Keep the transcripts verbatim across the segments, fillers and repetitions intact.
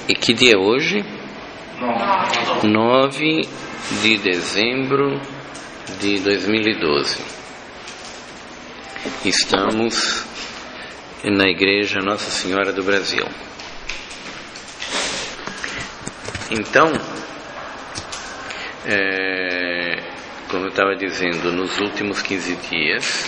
E que dia é hoje? nove de dezembro de dois mil e doze. Estamos na Igreja Nossa Senhora do Brasil. Então, é, como eu estava dizendo, nos últimos quinze dias,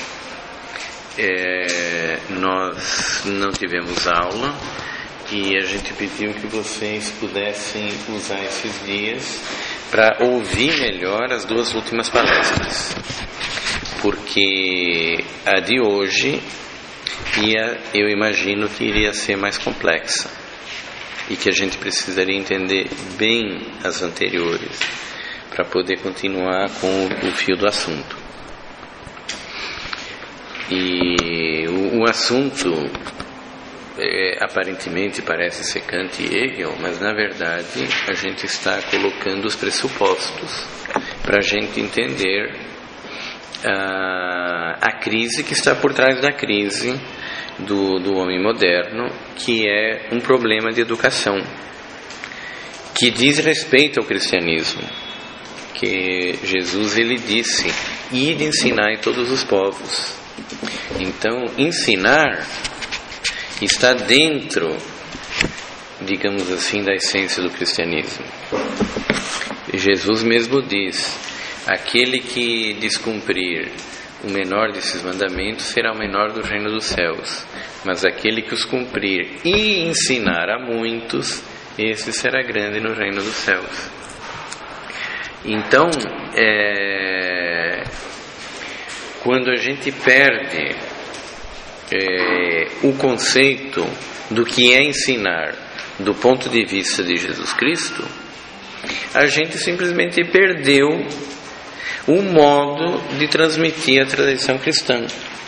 é, nós não tivemos aula e a gente pediu que vocês pudessem usar esses dias para ouvir melhor as duas últimas palestras, porque a de hoje ia, eu imagino que iria ser mais complexa e que a gente precisaria entender bem as anteriores para poder continuar com o fio do assunto. E o, o assunto é, aparentemente parece ser Kant e Hegel, mas na verdade a gente está colocando os pressupostos para a gente entender a, a crise que está por trás da crise do, do homem moderno, que é um problema de educação que diz respeito ao cristianismo, que Jesus ele disse: ide ensinar em todos os povos. Então, ensinar está dentro, digamos assim, da essência do cristianismo. Jesus mesmo diz: aquele que descumprir o menor desses mandamentos será o menor do reino dos céus, mas aquele que os cumprir e ensinar a muitos, esse será grande no reino dos céus. Então, é, quando a gente perde é, o conceito do que é ensinar do ponto de vista de Jesus Cristo, a gente simplesmente perdeu o modo de transmitir a tradição cristã.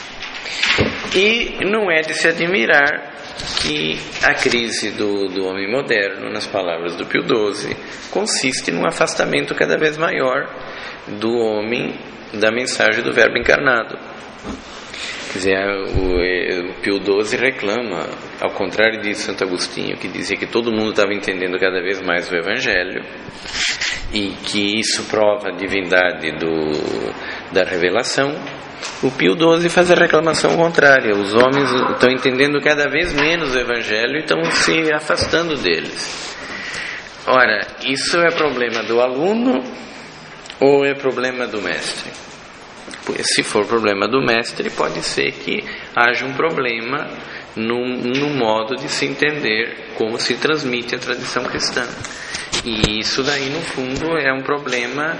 E não é de se admirar que a crise do, do homem moderno, nas palavras do Pio doze, consiste num afastamento cada vez maior do homem da mensagem do Verbo encarnado. Quer dizer, o, o Pio doze reclama, ao contrário de Santo Agostinho, que dizia que todo mundo estava entendendo cada vez mais o Evangelho e que isso prova a divindade do, da revelação. O Pio doze faz a reclamação contrária: os homens estão entendendo cada vez menos o Evangelho e estão se afastando deles. Ora, isso é problema do aluno ou é problema do mestre? Se for problema do mestre, pode ser que haja um problema no, no modo de se entender como se transmite a tradição cristã. E isso daí, no fundo, é um problema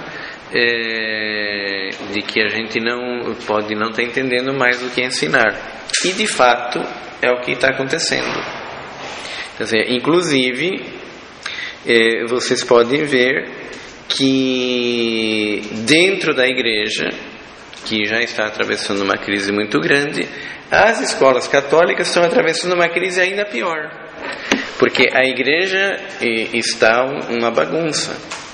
é, de que a gente não pode não estar entendendo mais o que é ensinar. E, de fato, é o que está acontecendo. Quer dizer, inclusive, é, vocês podem ver que dentro da igreja, que já está atravessando uma crise muito grande, as escolas católicas estão atravessando uma crise ainda pior, porque a igreja está uma bagunça,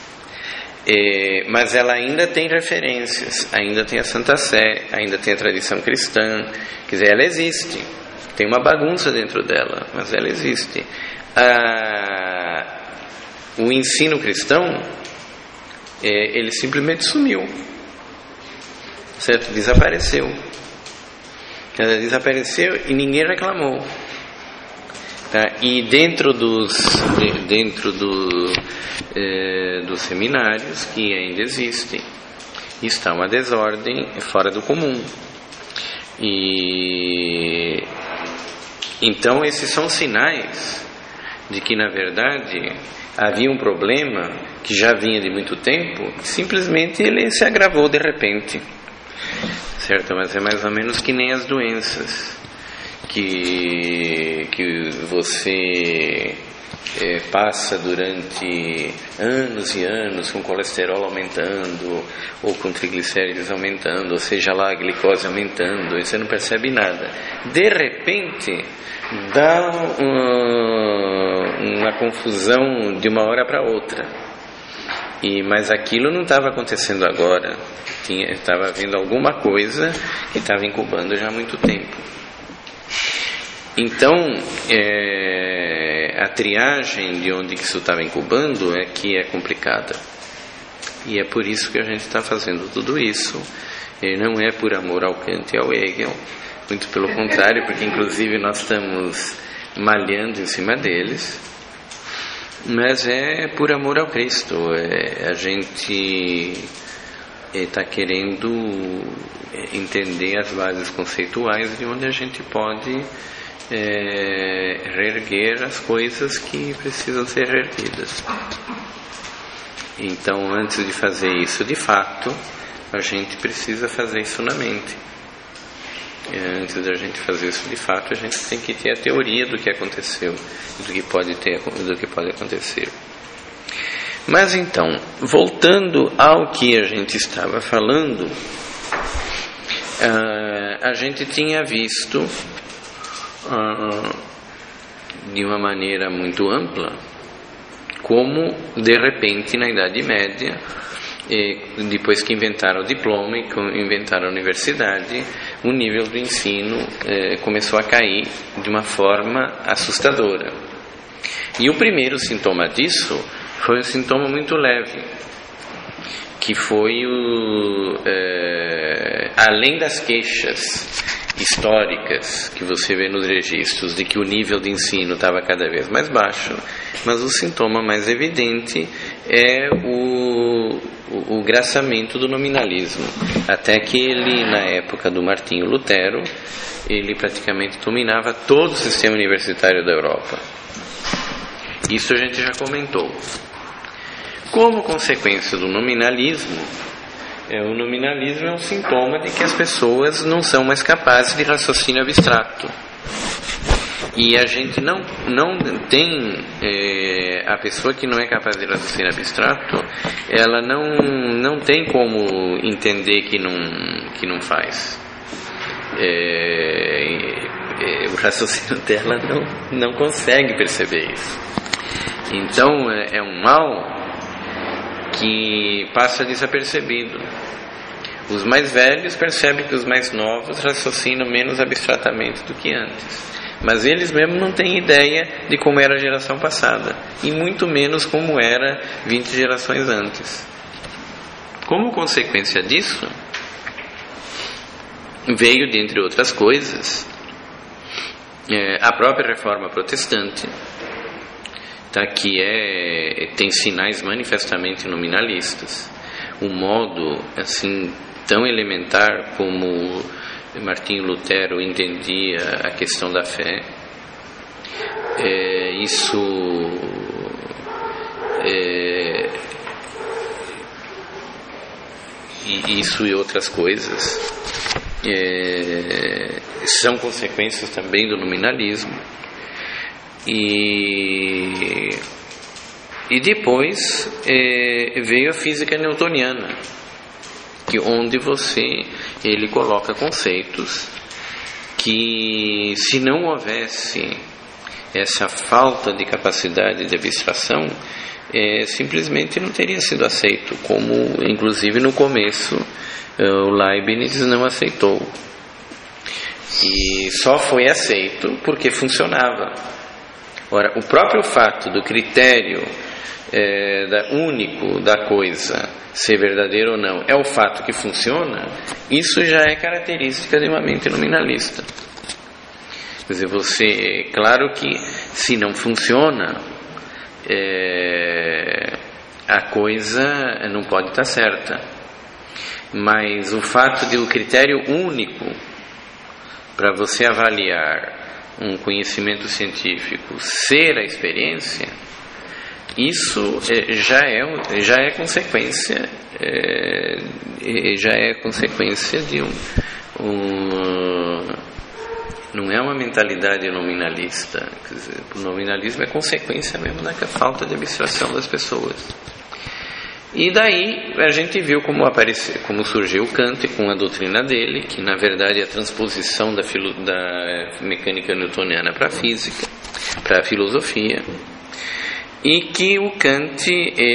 mas ela ainda tem referências, ainda tem a Santa Sé, ainda tem a tradição cristã. Quer dizer, ela existe, tem uma bagunça dentro dela, mas ela existe. Ah, o ensino cristão, ele simplesmente sumiu, certo? Desapareceu. Ela desapareceu e ninguém reclamou, tá? E dentro dos dentro do, eh, dos seminários, que ainda existem, está uma desordem fora do comum. E então esses são sinais de que, na verdade, havia um problema que já vinha de muito tempo, que simplesmente ele se agravou de repente, certo? Mas é mais ou menos que nem as doenças que, que você é, passa durante anos e anos com colesterol aumentando ou com triglicéridos aumentando, ou seja lá, a glicose aumentando, e você não percebe nada. De repente dá uma, uma confusão de uma hora para outra. E, mas aquilo não estava acontecendo agora, estava havendo alguma coisa que estava incubando já há muito tempo. Então, é, é, a triagem de onde que isso estava incubando é que é complicada. E é por isso que a gente está fazendo tudo isso. E não é por amor ao Kant e ao Hegel, muito pelo contrário, porque inclusive nós estamos malhando em cima deles, mas é por amor ao Cristo. É, a gente está querendo entender as bases conceituais de onde a gente pode é, reerguer as coisas que precisam ser reerguidas. Então, antes de fazer isso de fato, a gente precisa fazer isso na mente. E antes da gente fazer isso de fato, a gente tem que ter a teoria do que aconteceu, do que pode ter, do que pode acontecer. Mas então, voltando ao que a gente estava falando, uh, a gente tinha visto uh, de uma maneira muito ampla como, de repente, na Idade Média, e depois que inventaram o diploma e inventaram a universidade, o nível do ensino eh, começou a cair de uma forma assustadora. E o primeiro sintoma disso foi um sintoma muito leve, que foi o, eh, além das queixas históricas que você vê nos registros de que o nível de ensino estava cada vez mais baixo, mas o sintoma mais evidente é o, o, o graçamento do nominalismo, até que ele, na época do Martinho Lutero, ele praticamente dominava todo o sistema universitário da Europa. Isso a gente já comentou. Como consequência do nominalismo, É, o nominalismo é um sintoma de que as pessoas não são mais capazes de raciocínio abstrato. E a gente não, não tem... É, a pessoa que não é capaz de raciocínio abstrato, ela não, não tem como entender que não, que não faz. É, é, o raciocínio dela não, não consegue perceber isso. Então, é, é um mal que passa desapercebido. Os mais velhos percebem que os mais novos raciocinam menos abstratamente do que antes, mas eles mesmos não têm ideia de como era a geração passada, e muito menos como era vinte gerações antes. Como consequência disso, veio, dentre outras coisas, é, a própria reforma protestante, tá, que é, tem sinais manifestamente nominalistas. O modo assim tão elementar como Martinho Lutero entendia a questão da fé, é, isso é, e isso e outras coisas é, são consequências também do nominalismo. E, e depois é, veio a física newtoniana, que onde você ele coloca conceitos que, se não houvesse essa falta de capacidade de abstração, é, simplesmente não teria sido aceito, como inclusive no começo o Leibniz não aceitou, e só foi aceito porque funcionava. Ora, o próprio fato do critério é, da, único da coisa ser verdadeiro ou não é o fato que funciona, isso já é característica de uma mente nominalista. Quer dizer, você, claro que se não funciona, é, a coisa não pode estar certa, mas o fato de o critério único para você avaliar um conhecimento científico ser a experiência, isso é, já, é, já é consequência é, já é consequência de um, um não é uma mentalidade nominalista. Quer dizer, o nominalismo é consequência mesmo da falta de abstração das pessoas. E daí a gente viu como apareceu, como surgiu o Kant com a doutrina dele, que na verdade é a transposição da, filo, da mecânica newtoniana para a física, para a filosofia, e que o Kant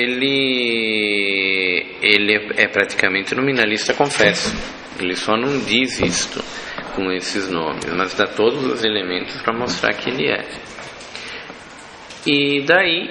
ele, ele é, é praticamente nominalista, confesso. Ele só não diz isto com esses nomes, mas dá todos os elementos para mostrar que ele é. E daí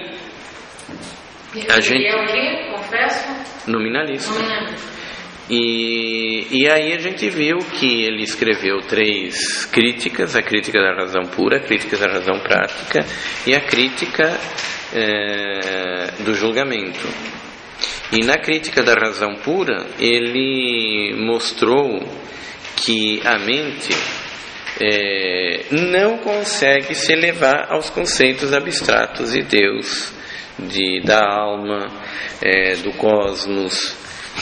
a gente... é o quê? Confesso? Nominalista. Nominalista. E, e aí a gente viu que ele escreveu três críticas: a crítica da razão pura, a crítica da razão prática e a crítica é, do julgamento. E na crítica da razão pura ele mostrou que a mente é, não consegue se elevar aos conceitos abstratos de Deus, de, da alma, é, do cosmos.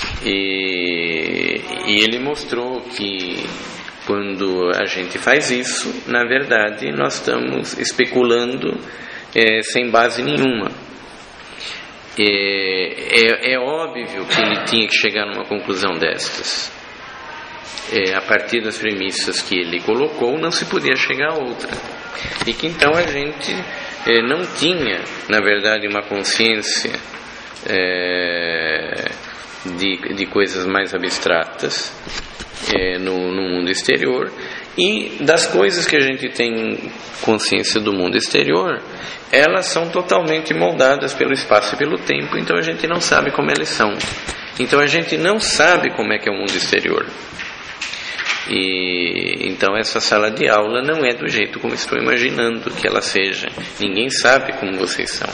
E, e ele mostrou que quando a gente faz isso, na verdade nós estamos especulando é, sem base nenhuma. É, é, é óbvio que ele tinha que chegar numa conclusão destas. É, a partir das premissas que ele colocou, não se podia chegar a outra. E que então a gente é, não tinha, na verdade, uma consciência é, de, de coisas mais abstratas é, no, no mundo exterior, e das coisas que a gente tem consciência do mundo exterior, elas são totalmente moldadas pelo espaço e pelo tempo, então a gente não sabe como elas são. Então a gente não sabe como é que é o mundo exterior. E então essa sala de aula não é do jeito como estou imaginando que ela seja. Ninguém sabe como vocês são.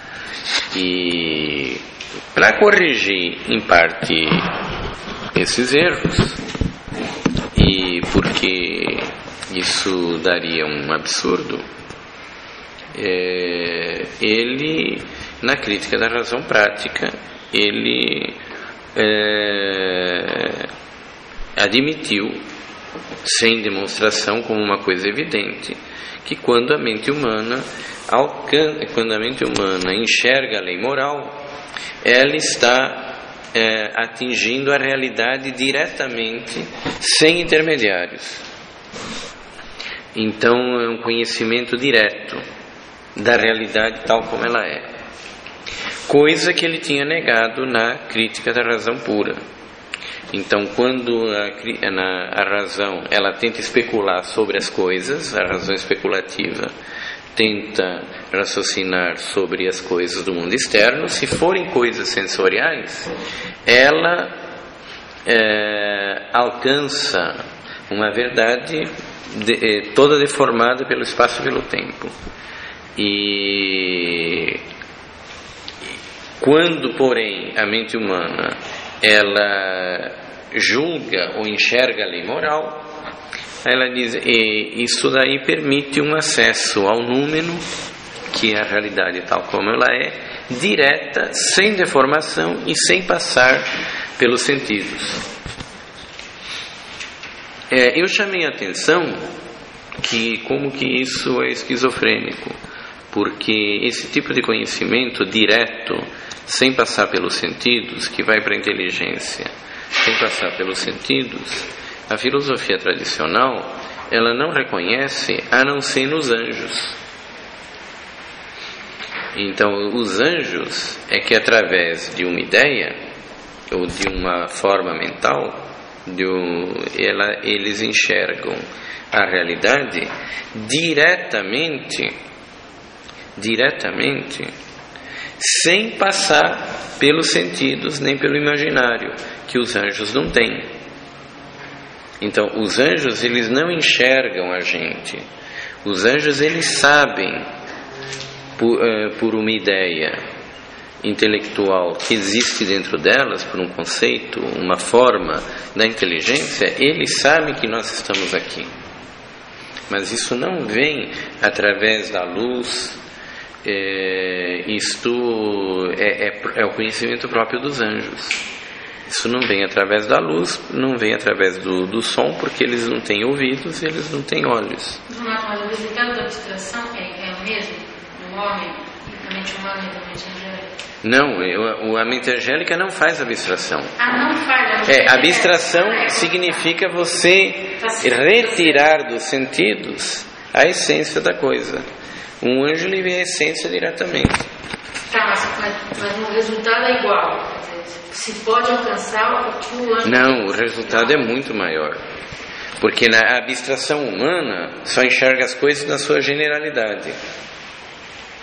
E para corrigir em parte esses erros, e porque isso daria um absurdo, é, ele, na crítica da razão prática, ele é, admitiu, sem demonstração, como uma coisa evidente, que quando a mente humana alcança, quando a mente humana enxerga a lei moral, ela está é, atingindo a realidade diretamente, sem intermediários. Então é um conhecimento direto da realidade tal como ela é, coisa que ele tinha negado na crítica da razão pura. Então, quando a, na, a razão ela tenta especular sobre as coisas, a razão especulativa tenta raciocinar sobre as coisas do mundo externo, se forem coisas sensoriais, ela é, alcança uma verdade de, é, toda deformada pelo espaço e pelo tempo. E quando, porém, a mente humana ela julga ou enxerga a lei moral, ela diz, e isso daí permite um acesso ao número, que é a realidade tal como ela é, direta, sem deformação e sem passar pelos sentidos. É, eu chamei a atenção que como que isso é esquizofrênico, porque esse tipo de conhecimento direto, sem passar pelos sentidos, que vai para a inteligência, sem passar pelos sentidos, a filosofia tradicional, ela não reconhece a não ser nos anjos. Então, os anjos é que através de uma ideia, ou de uma forma mental, de um, ela, eles enxergam a realidade diretamente, diretamente, sem passar pelos sentidos nem pelo imaginário, que os anjos não têm. Então, os anjos, eles não enxergam a gente. Os anjos, eles sabem, por, uh, por uma ideia intelectual que existe dentro delas, por um conceito, uma forma da inteligência, eles sabem que nós estamos aqui. Mas isso não vem através da luz. É, isto é, é, é o conhecimento próprio dos anjos. Isso não vem através da luz, não vem através do, do som, porque eles não têm ouvidos e eles não têm olhos. Mas o resultado da abstração é, é o mesmo no homem, na mente humana e na mente angélica? Não, a mente angélica não faz abstração. Ah, não faz. É, abstração significa você retirar dos sentidos a essência da coisa. Um anjo lhe vê a essência diretamente. Tá, mas, mas o resultado é igual. Se pode alcançar o que o anjo... Não, o resultado é muito maior. Porque na abstração humana só enxerga as coisas na sua generalidade.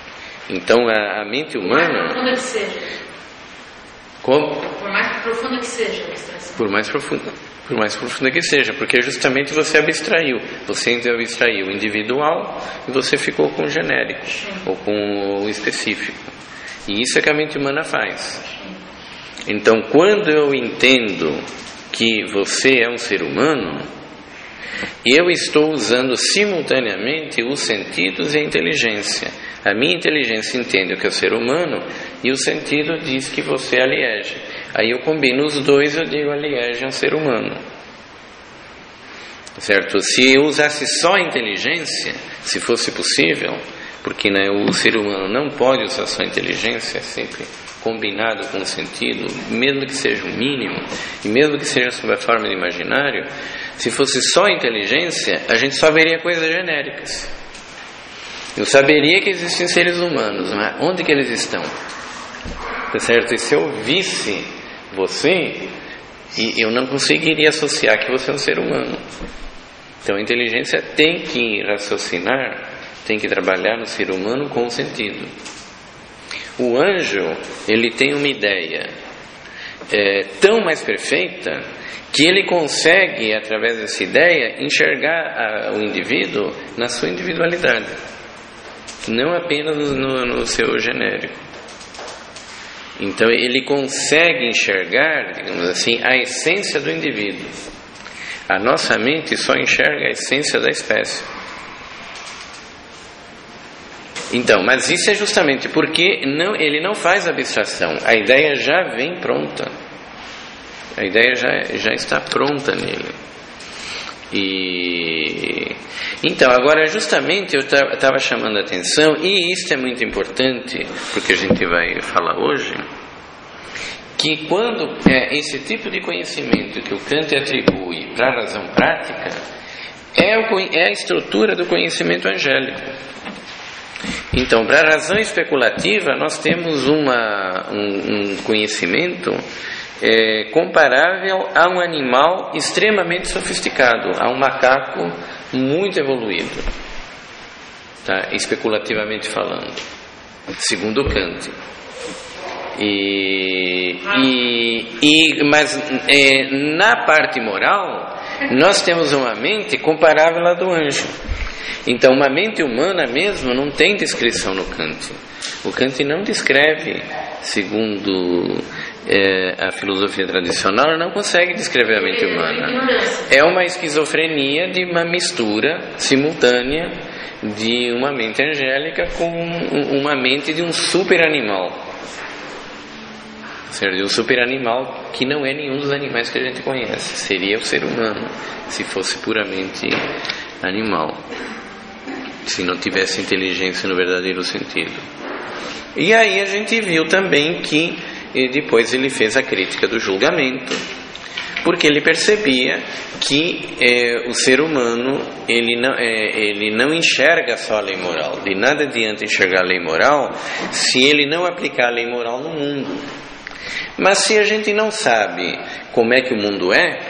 Então a, a mente humana... Por mais profunda que seja. Como? Por mais profunda que seja a abstração. Por mais profunda, por mais profunda que seja, porque justamente você abstraiu. Você abstraiu o individual e você ficou com o genérico, Sim. ou com o específico. E isso é que a mente humana faz. Sim. Então, quando eu entendo que você é um ser humano, eu estou usando simultaneamente os sentidos e a inteligência. A minha inteligência entende o que é o ser humano e o sentido diz que você é a Liege. Aí eu combino os dois e eu digo a Liege é um ser humano. Certo? Se eu usasse só a inteligência, se fosse possível, porque né, o ser humano não pode usar só a inteligência, é sempre combinado com o sentido, mesmo que seja o mínimo, e mesmo que seja sob a forma de imaginário, se fosse só a inteligência, a gente só veria coisas genéricas. Eu saberia que existem seres humanos, mas onde que eles estão? Tá certo? E se eu visse você, eu não conseguiria associar que você é um ser humano. Então a inteligência tem que raciocinar, tem que trabalhar no ser humano com o sentido. O anjo, ele tem uma ideia é, tão mais perfeita que ele consegue, através dessa ideia, enxergar a, o indivíduo na sua individualidade, não apenas no, no seu genérico. Então ele consegue enxergar, digamos assim, a essência do indivíduo. A nossa mente só enxerga a essência da espécie. Então, mas isso é justamente porque não, ele não faz abstração. A ideia já vem pronta. A ideia já, já está pronta nele. E então, agora justamente eu estava chamando a atenção, e isso é muito importante, porque a gente vai falar hoje, que quando é, esse tipo de conhecimento que o Kant atribui para a razão prática é, o, é a estrutura do conhecimento angélico. Então, para a razão especulativa, nós temos uma, um, um conhecimento é, comparável a um animal extremamente sofisticado, a um macaco muito evoluído, tá? Especulativamente falando, segundo Kant. E, e, e, mas é, na parte moral, nós temos uma mente comparável à do anjo. Então, uma mente humana mesmo não tem descrição no Kant. O Kant não descreve, segundo é, a filosofia tradicional, não consegue descrever a mente humana. É uma esquizofrenia de uma mistura simultânea de uma mente angélica com uma mente de um super animal. De um super animal que não é nenhum dos animais que a gente conhece. Seria o ser humano, se fosse puramente animal, se não tivesse inteligência no verdadeiro sentido. E aí a gente viu também que depois ele fez a crítica do julgamento, porque ele percebia que é, o ser humano ele não, é, ele não enxerga só a lei moral. De nada adianta enxergar a lei moral se ele não aplicar a lei moral no mundo. Mas se a gente não sabe como é que o mundo é,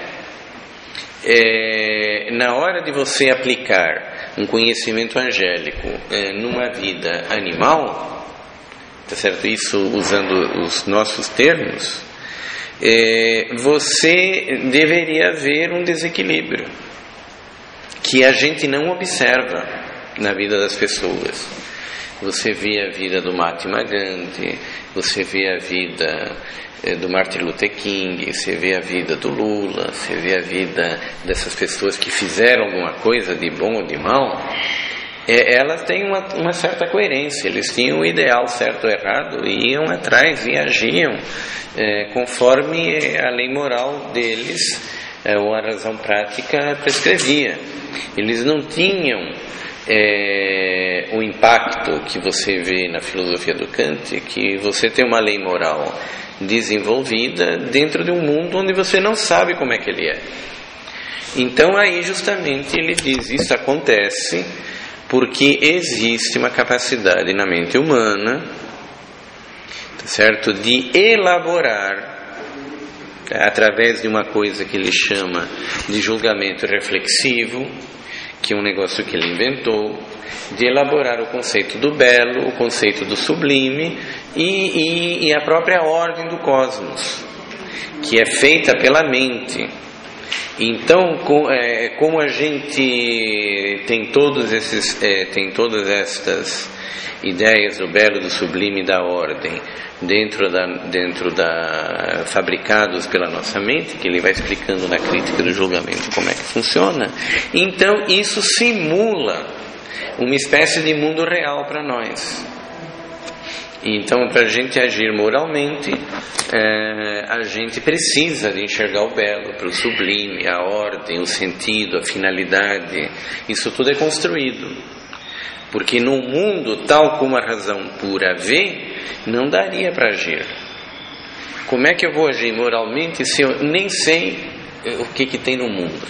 é na hora de você aplicar um conhecimento angélico é, numa vida animal, tá certo? Isso usando os nossos termos, é, você deveria ver um desequilíbrio que a gente não observa na vida das pessoas. Você vê a vida do Mahatma Gandhi, você vê a vida é, do Martin Luther King, você vê a vida do Lula, você vê a vida dessas pessoas que fizeram alguma coisa de bom ou de mal. É, elas têm uma, uma certa coerência, eles tinham o ideal certo ou errado e iam atrás e agiam é, conforme a lei moral deles é, ou a razão prática prescrevia. Eles não tinham é, o impacto que você vê na filosofia do Kant, que você tem uma lei moral desenvolvida dentro de um mundo onde você não sabe como é que ele é. Então aí justamente ele diz, isso acontece porque existe uma capacidade na mente humana, tá certo, de elaborar através de uma coisa que ele chama de julgamento reflexivo, que é um negócio que ele inventou, de elaborar o conceito do belo, o conceito do sublime e, e, e a própria ordem do cosmos, que é feita pela mente. Então, com, é, como a gente tem todos esses, é, tem todas estas ideias do belo, do sublime e da ordem dentro da, dentro da fabricados pela nossa mente, que ele vai explicando na crítica do julgamento como é que funciona, então isso simula uma espécie de mundo real para nós. Então, para a gente agir moralmente, é, a gente precisa de enxergar o belo, para o sublime, a ordem, o sentido, a finalidade. Isso tudo é construído. Porque no mundo, tal como a razão pura vê, não daria para agir. Como é que eu vou agir moralmente se eu nem sei o que, que tem no mundo?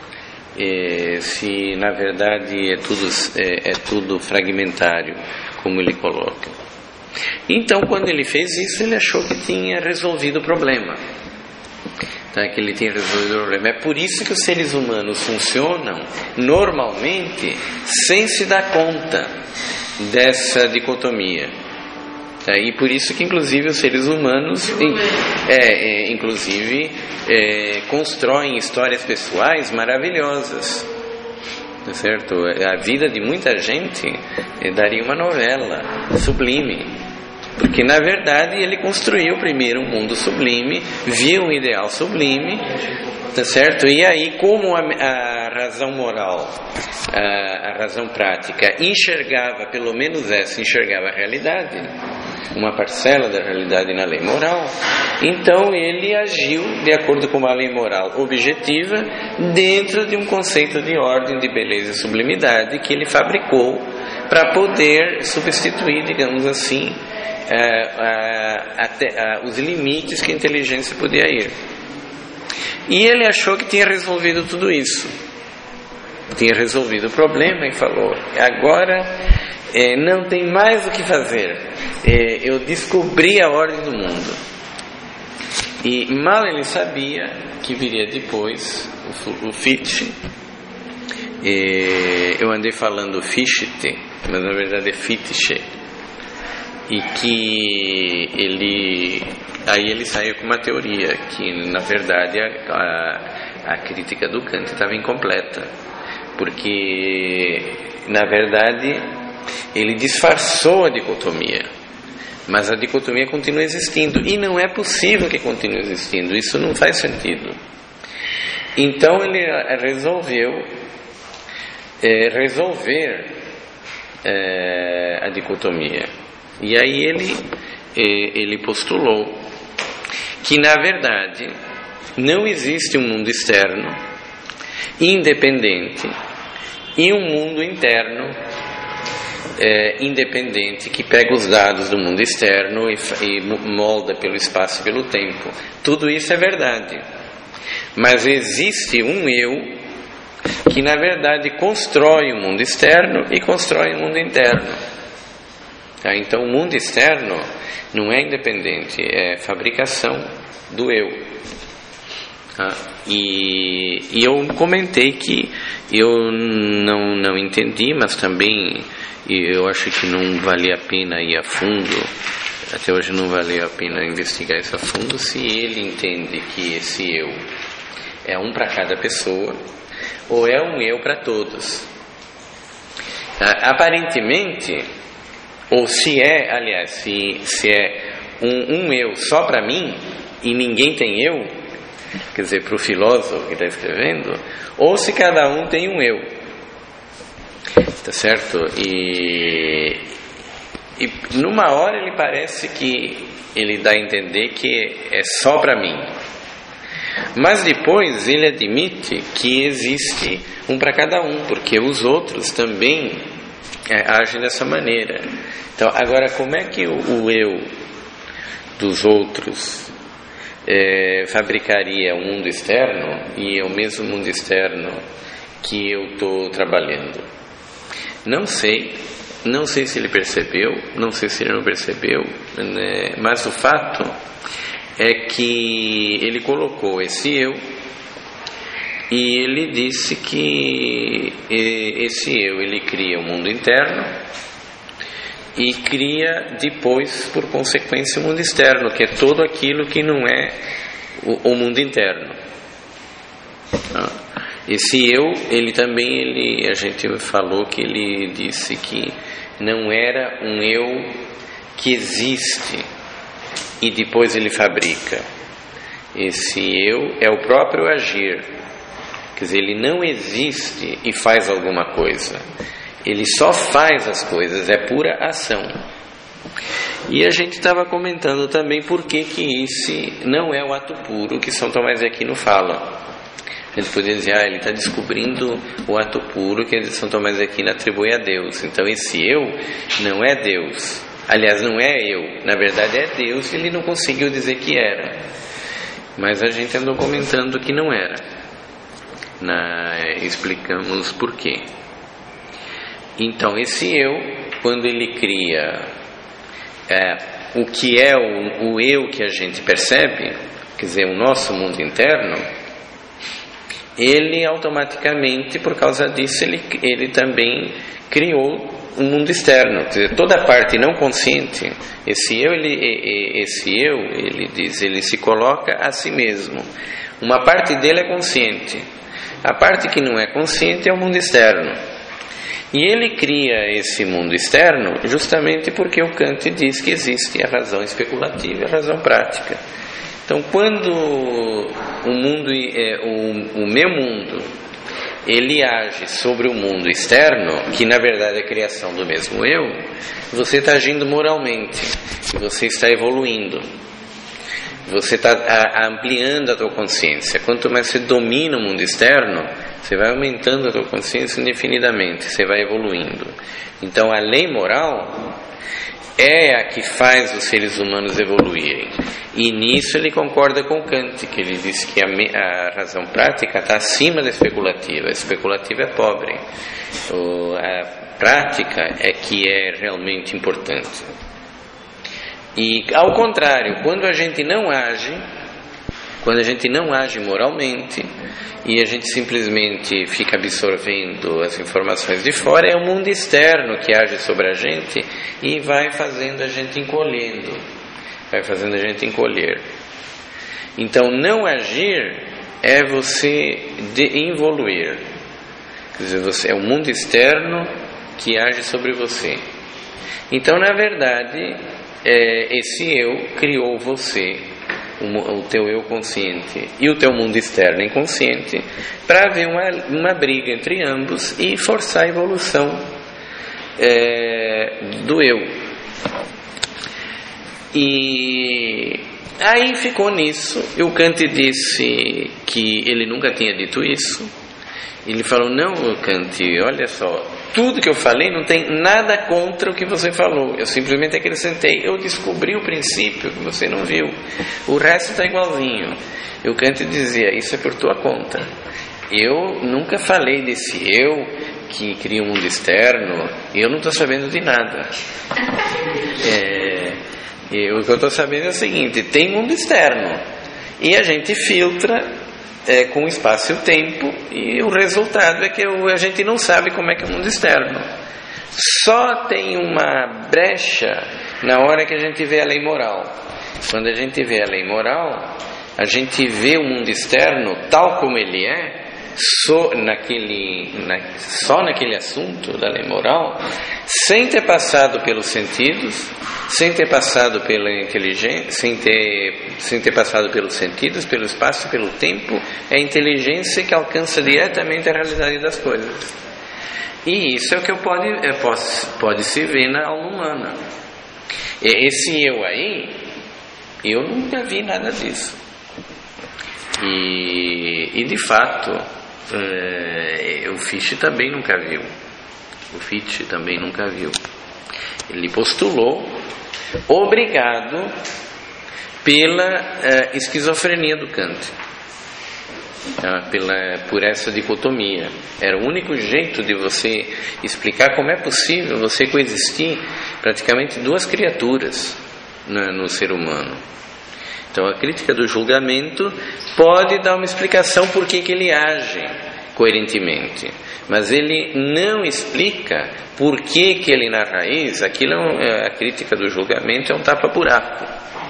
É, se na verdade é tudo, é, é tudo fragmentário, como ele coloca. Então, quando ele fez isso, ele achou que tinha resolvido o problema. Tá? Que ele tinha resolvido o problema. É por isso que os seres humanos funcionam normalmente sem se dar conta dessa dicotomia. Tá? E por isso que, inclusive, os seres humanos, é, é, inclusive, é, constroem histórias pessoais maravilhosas. Tá certo? A vida de muita gente é, daria uma novela sublime. Porque, na verdade, ele construiu primeiro um mundo sublime, viu um ideal sublime, tá certo? E aí, como a, a razão moral, a, a razão prática enxergava, pelo menos essa, enxergava a realidade, uma parcela da realidade na lei moral, então ele agiu de acordo com uma lei moral objetiva dentro de um conceito de ordem, de beleza e sublimidade que ele fabricou para poder substituir, digamos assim, Uh, uh, até, uh, os limites que a inteligência podia ir. E ele achou que tinha resolvido tudo isso, tinha resolvido o problema e falou: agora eh, não tem mais o que fazer, eh, eu descobri a ordem do mundo. E mal ele sabia que viria depois o, o Fichte. eh, eu andei falando Fichte, mas na verdade é Fichte. E que ele aí ele saiu com uma teoria que na verdade a, a, a crítica do Kant estava incompleta, porque na verdade ele disfarçou a dicotomia, mas a dicotomia continua existindo e não é possível que continue existindo, isso não faz sentido. Então ele resolveu é, resolver é, a dicotomia. E aí ele, ele postulou que, na verdade, não existe um mundo externo independente e um mundo interno é, independente que pega os dados do mundo externo e, e molda pelo espaço e pelo tempo. Tudo isso é verdade. Mas existe um eu que, na verdade, constrói o mundo externo e constrói o mundo interno. Então o mundo externo não é independente, é fabricação do eu. E, e eu comentei que eu não, não entendi, mas também eu acho que não valia a pena ir a fundo, até hoje não valeu a pena investigar isso a fundo, se ele entende que esse eu é um para cada pessoa ou é um eu para todos. Aparentemente, ou se é, aliás, se, se é um, um eu só para mim e ninguém tem eu, quer dizer, para o filósofo que está escrevendo, ou se cada um tem um eu, tá certo? E, e numa hora ele parece que ele dá a entender que é só para mim, mas depois ele admite que existe um para cada um, porque os outros também É, age dessa maneira. Então, agora, como é que o, o eu dos outros é, fabricaria um mundo externo e é o mesmo mundo externo que eu estou trabalhando? Não sei, não sei se ele percebeu, não sei se ele não percebeu, né? Mas o fato é que ele colocou esse eu E ele disse que esse eu, ele cria o mundo interno e cria depois, por consequência, o mundo externo, que é todo aquilo que não é o, o mundo interno. Esse eu, ele também, ele, a gente falou que ele disse que não era um eu que existe e depois ele fabrica. Esse eu é o próprio agir. Quer dizer, ele não existe e faz alguma coisa. Ele só faz as coisas, é pura ação. E a gente estava comentando também por que que esse não é o ato puro que São Tomás de Aquino fala. A gente poderia dizer, ah, ele está descobrindo o ato puro que São Tomás de Aquino atribui a Deus. Então esse eu não é Deus. Aliás, não é eu. Na verdade é Deus e ele não conseguiu dizer que era. Mas a gente andou comentando que não era. Na, explicamos por quê. Então esse eu, quando ele cria é, o que é o, o eu que a gente percebe, quer dizer, o nosso mundo interno, ele automaticamente, por causa disso, ele, ele também criou um mundo externo. Quer dizer, toda a parte não consciente, esse eu, ele, esse eu, ele diz, ele se coloca a si mesmo. Uma parte dele é consciente. A parte que não é consciente é o mundo externo. E ele cria esse mundo externo justamente porque o Kant diz que existe a razão especulativa e a razão prática. Então, quando o mundo, o, o meu mundo, ele age sobre o mundo externo, que na verdade é a criação do mesmo eu, você está agindo moralmente, você está evoluindo. Você está ampliando a tua consciência. Quanto mais você domina o mundo externo, você vai aumentando a tua consciência indefinidamente, você vai evoluindo. Então a lei moral é a que faz os seres humanos evoluírem. E nisso ele concorda com Kant, que ele diz que a, a razão prática está acima da especulativa. A especulativa é pobre. O, a prática é que é realmente importante. E ao contrário, quando a gente não age, quando a gente não age moralmente e a gente simplesmente fica absorvendo as informações de fora, é o mundo externo que age sobre a gente e vai fazendo a gente encolhendo, vai fazendo a gente encolher. Então, não agir é você de evoluir. Quer dizer, você, é o mundo externo que age sobre você. Então, na verdade, É, esse eu criou você, o, o teu eu consciente e o teu mundo externo inconsciente, para haver uma, uma briga entre ambos e forçar a evolução é, do eu. E aí ficou nisso. E o Kant disse que ele nunca tinha dito isso. Ele falou, não, Kant, olha só, tudo que eu falei não tem nada contra o que você falou. Eu simplesmente acrescentei, eu descobri o princípio que você não viu. O resto está igualzinho. E o Kant dizia, isso é por tua conta. Eu nunca falei desse eu que cria um mundo externo, e eu não estou sabendo de nada. É, e o que eu estou sabendo é o seguinte, tem mundo externo. E a gente filtra É, com o espaço e o tempo, e o resultado é que a gente não sabe como é que é o mundo externo. Só tem uma brecha na hora que a gente vê a lei moral. Quando a gente vê a lei moral, a gente vê o mundo externo tal como ele é, só naquele, na, só naquele assunto da lei moral, sem ter passado pelos sentidos, sem ter passado pela inteligência, sem ter, sem ter passado pelos sentidos, pelo espaço, pelo tempo. É a inteligência que alcança diretamente a realidade das coisas. E isso é o que eu pode, é, pode, pode se ver na alma humana. Esse eu aí, eu nunca vi nada disso. E, e de fato, é, o Fichte também nunca viu. O Fichte também nunca viu. Ele postulou, obrigado pela uh, esquizofrenia do Kant, uh, pela, por essa dicotomia. Era o único jeito de você explicar como é possível você coexistir praticamente duas criaturas no, no ser humano. Então, a crítica do julgamento pode dar uma explicação por que que ele age coerentemente, mas ele não explica por que que ele, na raiz, aquilo é um, a crítica do julgamento é um tapa-buraco.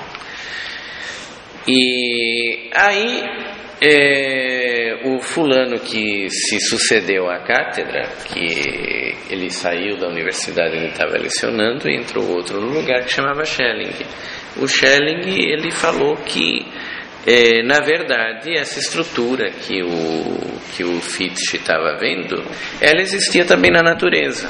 E aí, é, o fulano que se sucedeu à cátedra, que ele saiu da universidade onde estava lecionando e entrou outro no lugar que chamava Schelling. O Schelling, ele falou que, é, na verdade, essa estrutura que o, que o Fichte estava vendo, ela existia também na natureza.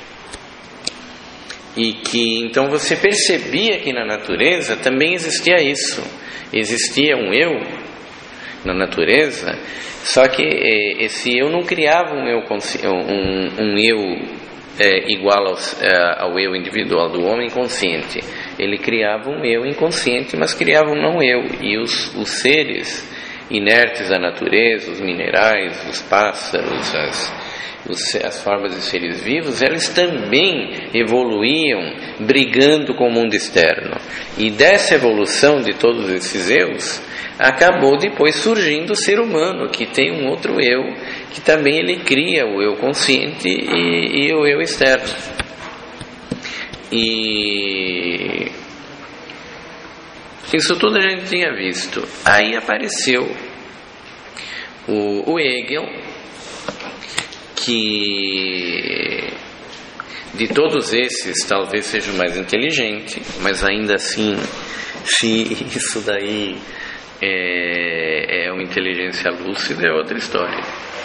E que, então, você percebia que na natureza também existia isso. Existia um eu na natureza, só que é, esse eu não criava um eu, um, um eu é, igual ao, é, ao eu individual do homem consciente. Ele criava um eu inconsciente, mas criava um não eu. E os, os seres inertes da natureza, os minerais, os pássaros, as, os, as formas de seres vivos, eles também evoluíam brigando com o mundo externo. E dessa evolução de todos esses eus, acabou depois surgindo o ser humano, que tem um outro eu, que também ele cria o eu consciente e, e o eu externo. E isso tudo a gente tinha visto. Aí apareceu o, o Hegel, que de todos esses talvez seja o mais inteligente, mas ainda assim, se isso daí é, é uma inteligência lúcida, é outra história.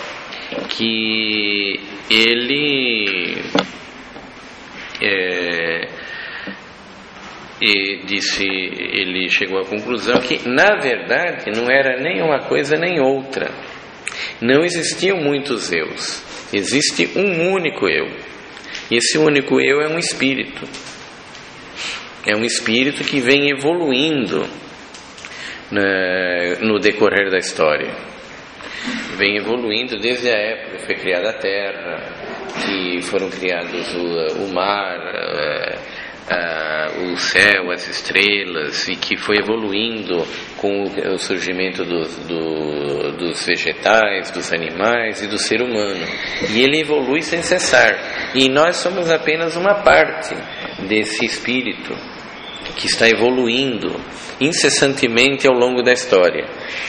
Que ele é, e disse, ele chegou à conclusão que na verdade não era nem uma coisa nem outra. Não existiam muitos eus, existe um único eu. E esse único eu é um espírito. É um espírito que vem evoluindo na, no decorrer da história. Vem evoluindo desde a época que foi criada a Terra, que foram criados o, o mar, a, a, o céu, as estrelas, e que foi evoluindo com o, o surgimento dos, do, dos vegetais, dos animais e do ser humano. E ele evolui sem cessar. E nós somos apenas uma parte desse espírito que está evoluindo incessantemente ao longo da história.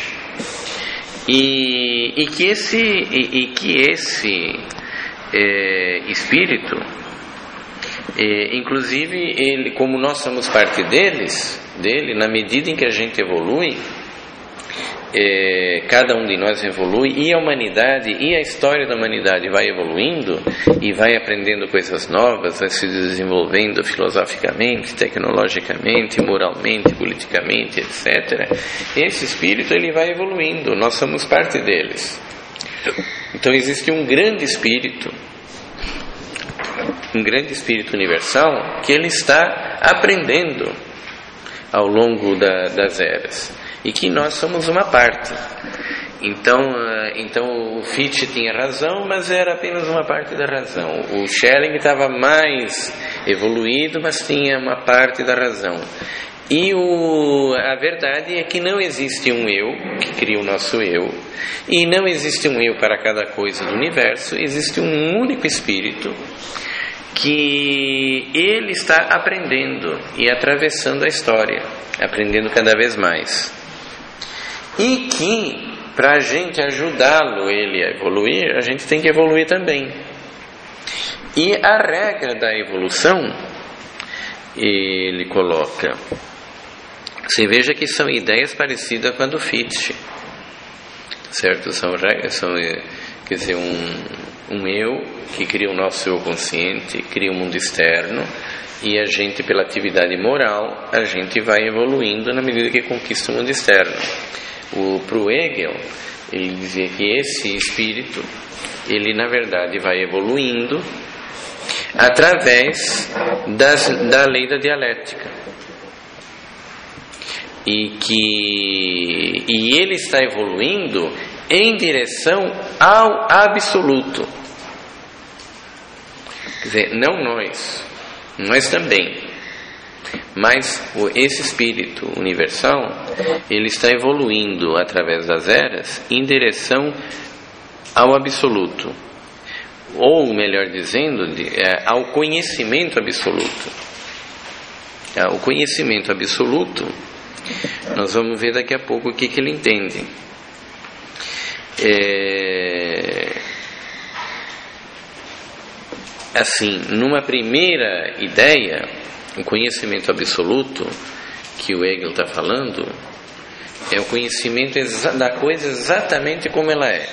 E, e que esse, e, e que esse é, espírito, é, inclusive, ele, como nós somos parte deles, dele, na medida em que a gente evolui, é, cada um de nós evolui, e a humanidade, e a história da humanidade vai evoluindo, e vai aprendendo coisas novas, vai se desenvolvendo filosoficamente, tecnologicamente, moralmente, politicamente, etcétera. Esse espírito, ele vai evoluindo, nós somos parte deles. Então existe um grande espírito, um grande espírito universal, que ele está aprendendo ao longo da, das eras. E que nós somos uma parte. Então, então o Fichte tinha razão, mas era apenas uma parte da razão. O Schelling estava mais evoluído, mas tinha uma parte da razão. E o, a verdade é que não existe um eu que cria o nosso eu, e não existe um eu para cada coisa do universo. Existe um único espírito que ele está aprendendo e atravessando a história, aprendendo cada vez mais. E que, para a gente ajudá-lo, ele a evoluir, a gente tem que evoluir também. E a regra da evolução, ele coloca, você veja que são ideias parecidas com a do Fichte, certo? São regras, são, quer dizer, um, um eu que cria o nosso eu consciente, cria o mundo externo, e a gente, pela atividade moral, a gente vai evoluindo na medida que conquista o mundo externo. Para o Hegel, ele dizia que esse espírito, ele na verdade vai evoluindo através das, da lei da dialética, e que e ele está evoluindo em direção ao absoluto. Quer dizer, não nós, nós também, Mas esse espírito universal, ele está evoluindo através das eras em direção ao absoluto, ou melhor dizendo, ao conhecimento absoluto. O conhecimento absoluto, nós vamos ver daqui a pouco o que, que ele entende. É... Assim, numa primeira ideia, o conhecimento absoluto que o Hegel está falando é o conhecimento da coisa exatamente como ela é,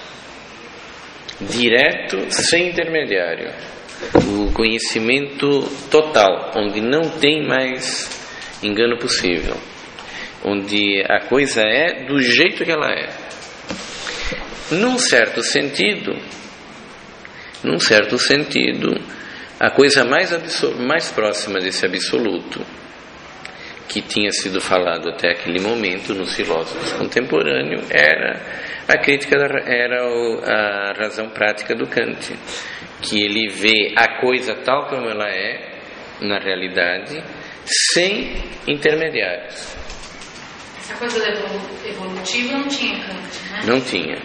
direto, sem intermediário, o conhecimento total, onde não tem mais engano possível, onde a coisa é do jeito que ela é. Num certo sentido, num certo sentido, a coisa mais, absol- mais próxima desse absoluto, que tinha sido falado até aquele momento nos filósofos contemporâneos, era a crítica, da, era o, a razão prática do Kant, que ele vê a coisa tal como ela é, na realidade, sem intermediários. Essa coisa evolutiva não tinha Kant, né? Não tinha.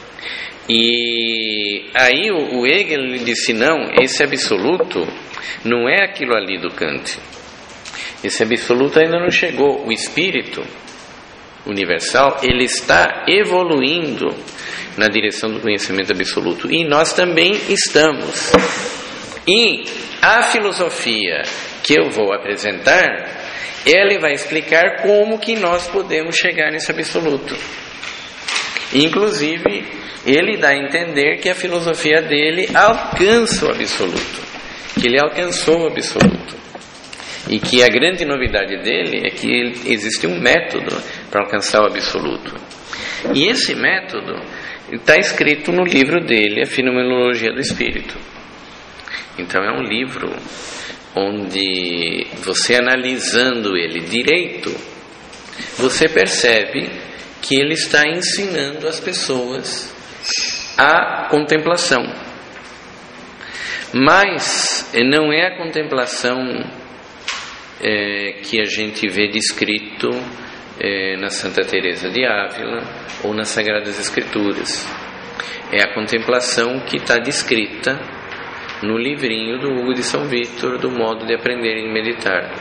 E aí o, o Hegel lhe disse, não, esse absoluto não é aquilo ali do Kant. Esse absoluto ainda não chegou. O espírito universal, ele está evoluindo na direção do conhecimento absoluto. E nós também estamos. E a filosofia que eu vou apresentar, ela vai explicar como que nós podemos chegar nesse absoluto. Inclusive, ele dá a entender que a filosofia dele alcança o absoluto, que ele alcançou o absoluto, e que a grande novidade dele é que ele, existe um método para alcançar o absoluto. E esse método está escrito no livro dele, A Fenomenologia do Espírito. Então é um livro onde você, analisando ele direito, você percebe que ele está ensinando as pessoas a contemplação. Mas não é a contemplação é, que a gente vê descrito é, na Santa Teresa de Ávila ou nas Sagradas Escrituras. É a contemplação que está descrita no livrinho do Hugo de São Vítor, do modo de aprender e meditar.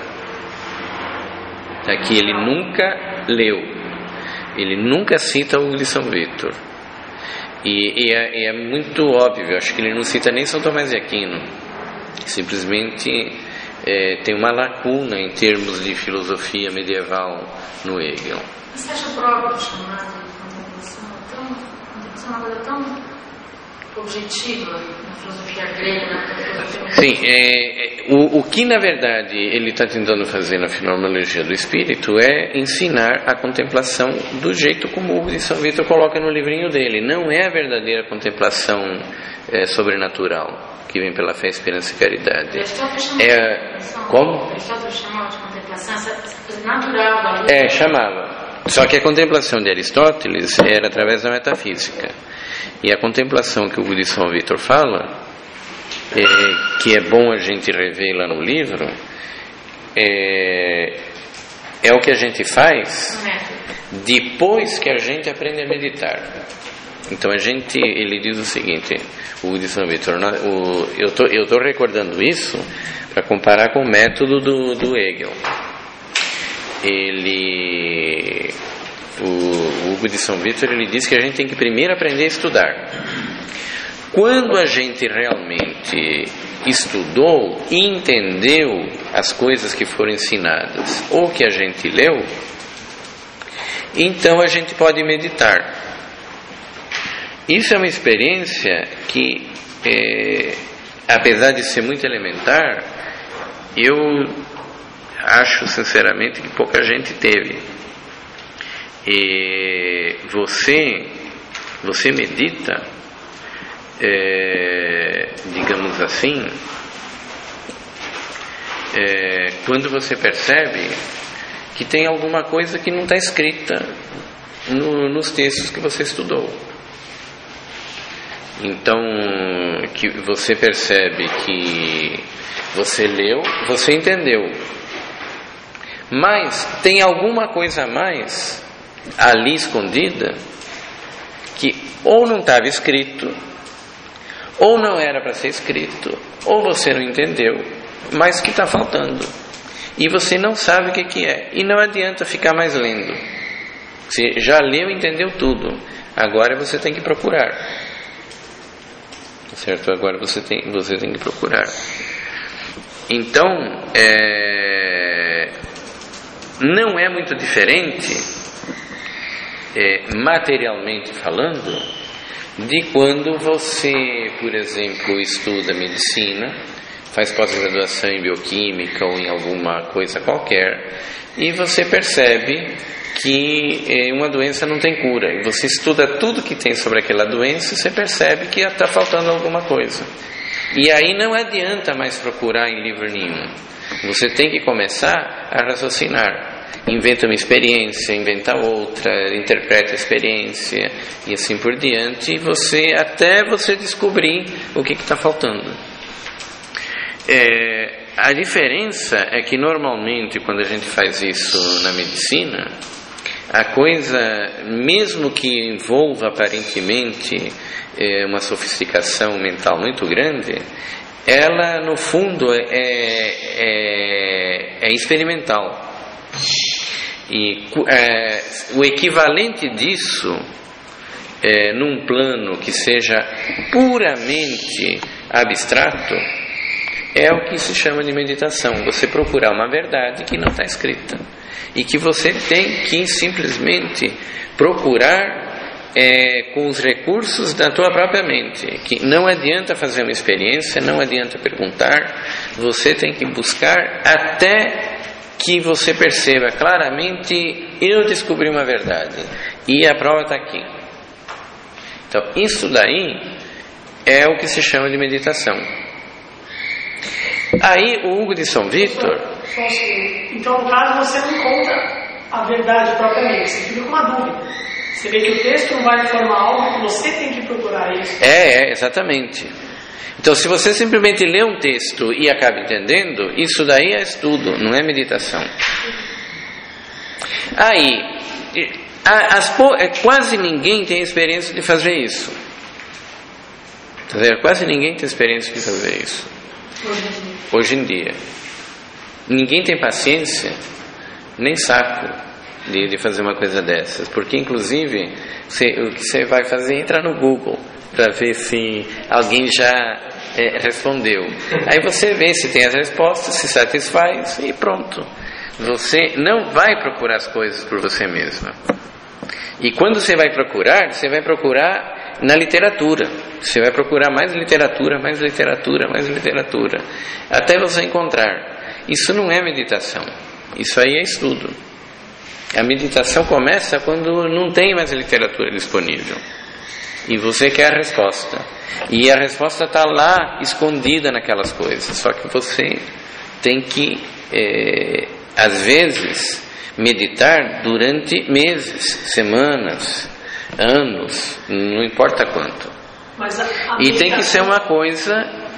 Aqui ele nunca leu, ele nunca cita o Hugo de São Vítor. E, e, é, e é muito óbvio, acho que ele não cita nem São Tomás de Aquino. Simplesmente é, tem uma lacuna em termos de filosofia medieval no Hegel. Você acha próprio chamar de contemplação tão, contemplação é uma coisa tão objetiva na filosofia grega, na filosofia... Sim, é, é, o, o que na verdade ele está tentando fazer na Fenomenologia do Espírito é ensinar a contemplação do jeito como o Hugo de São Vítor coloca no livrinho dele. Não é a verdadeira contemplação é, sobrenatural que vem pela fé, esperança e caridade. É, como? Aristóteles chamava de contemplação essa coisa natural da luz. É, chamava. Só que a contemplação de Aristóteles era através da metafísica. E a contemplação que o Hugo de São Vítor fala, é, que é bom a gente rever lá no livro, é, é o que a gente faz depois que a gente aprende a meditar. Então a gente, ele diz o seguinte, o Hugo de São Vítor, o, eu tô, eu estou recordando isso para comparar com o método do, do Hegel. Ele... O Hugo de São Vítor, ele diz que a gente tem que primeiro aprender a estudar. Quando a gente realmente estudou e entendeu as coisas que foram ensinadas ou que a gente leu, então a gente pode meditar. Isso é uma experiência que, é, apesar de ser muito elementar, eu acho sinceramente que pouca gente teve. E você, você medita, é, digamos assim, é, quando você percebe que tem alguma coisa que não está escrita no, nos textos que você estudou. Então, que você percebe que você leu, você entendeu, Mas tem alguma coisa a mais ali escondida que ou não estava escrito, ou não era para ser escrito, ou você não entendeu, mas que está faltando. E você não sabe o que, que é. E não adianta ficar mais lendo. Você já leu e entendeu tudo. Agora você tem que procurar. Certo? Agora você tem, você tem que procurar. Então, é, não é muito diferente, é, materialmente falando, de quando você, por exemplo, estuda medicina, faz pós-graduação em bioquímica ou em alguma coisa qualquer, e você percebe que é, uma doença não tem cura, e você estuda tudo que tem sobre aquela doença, e você percebe que está faltando alguma coisa. E aí não adianta mais procurar em livro nenhum. Você tem que começar a raciocinar. Inventa uma experiência, inventa outra, interpreta a experiência e assim por diante, e você, até você descobrir o que está faltando. É, a diferença é que normalmente quando a gente faz isso na medicina, a coisa, mesmo que envolva aparentemente é, uma sofisticação mental muito grande, ela no fundo é, é, é experimental. E é, o equivalente disso é, num plano que seja puramente abstrato é o que se chama de meditação. Você procurar uma verdade que não está escrita e que você tem que simplesmente procurar é, com os recursos da tua própria mente. Que não adianta fazer uma experiência, não adianta perguntar, você tem que buscar até que você perceba claramente: eu descobri uma verdade e a prova está aqui. Então isso daí é o que se chama de meditação. Aí o Hugo de São Victor... Então no caso você não encontra a verdade propriamente, você fica com uma dúvida. Você vê que o texto não vai informar algo que você tem que procurar isso. É, é, exatamente. Então se você simplesmente lê um texto e acaba entendendo, isso daí é estudo, não é meditação. Aí, as, quase ninguém tem experiência de fazer isso. Tá vendo? Quase ninguém tem experiência de fazer isso. Hoje em dia. Ninguém tem paciência, nem saco de, de fazer uma coisa dessas. Porque, inclusive, você, o que você vai fazer é entrar no Google para ver se alguém já é, respondeu. Aí você vê se tem as respostas, se satisfaz e pronto. Você não vai procurar as coisas por você mesma. E quando você vai procurar, você vai procurar na literatura. Você vai procurar mais literatura, mais literatura, mais literatura, até você encontrar. Isso não é meditação. Isso aí é estudo. A meditação começa quando não tem mais literatura disponível e você quer a resposta. E a resposta está lá, escondida naquelas coisas. Só que você tem que, é, às vezes, meditar durante meses, semanas, anos, não importa quanto. Mas a, a e tem que ser uma coisa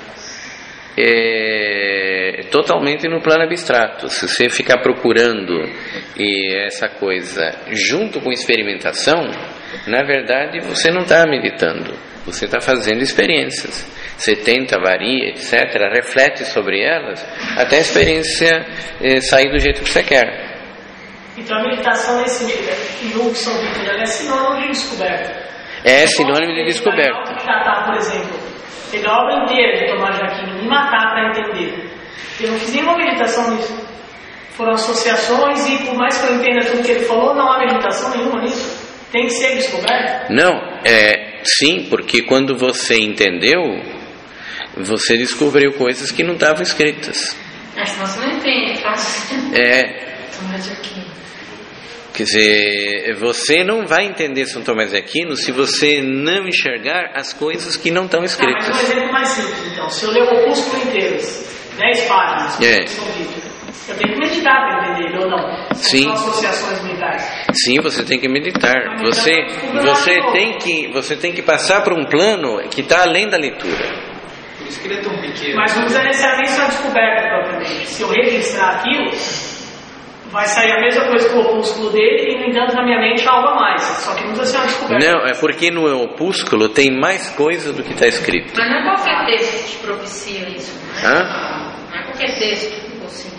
é, totalmente no plano abstrato. Se você ficar procurando e essa coisa junto com experimentação, na verdade você não está meditando, você está fazendo experiências. Você tenta, varia, etcétera, reflete sobre elas até a experiência é, sair do jeito que você quer. Então a meditação nesse sentido, no São Victor, ela é sinônimo de descoberta. É sinônimo de descoberta. Tratar, por exemplo, pegar a obra inteira de Tomás de Aquino e me matar para entender. Eu não fiz nenhuma meditação nisso. Foram associações e, por mais que eu entenda tudo que ele falou, não há meditação nenhuma nisso. Tem que ser descoberta? Não, é, sim, porque quando você entendeu, você descobriu coisas que não estavam escritas. É, senão você não entende, é fácil. É. Tomás de Aquino. Quer dizer, você não vai entender São Tomás de Aquino se você não enxergar as coisas que não estão escritas. Tá, mas um exemplo mais simples, então. Se eu ler o Opúsculo inteiro, dez páginas, é. eu tenho que meditar para entender ele ou não? Sim. São associações mentais. Sim, você tem que meditar. Você, você, tem que, você tem que passar por um plano que está além da leitura. Por isso que ele é tão pequeno. Mas não precisa necessariamente ser uma descoberta propriamente. Se eu registrar aquilo, vai sair a mesma coisa que o opúsculo dele e, no entanto, na minha mente há algo a mais. Só que não precisa ser uma descoberta. Não, é porque no opúsculo tem mais coisa do que está escrito. Mas não é qualquer texto que te propicia isso, não é? Hã? Não é qualquer texto, assim.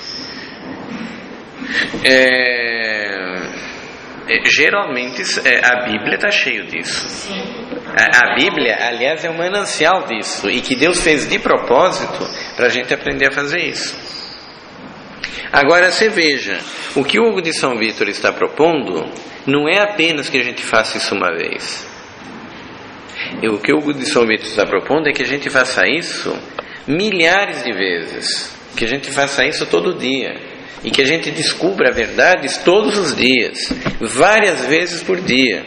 É... Geralmente é, a Bíblia está cheio disso. Sim. A, a Bíblia, aliás, é um manancial disso, e que Deus fez de propósito para a gente aprender a fazer isso. Agora você veja, o que o Hugo de São Vítor está propondo não é apenas que a gente faça isso uma vez. E o que o Hugo de São Vítor está propondo é que a gente faça isso milhares de vezes, que a gente faça isso todo dia, e que a gente descubra verdades todos os dias, várias vezes por dia.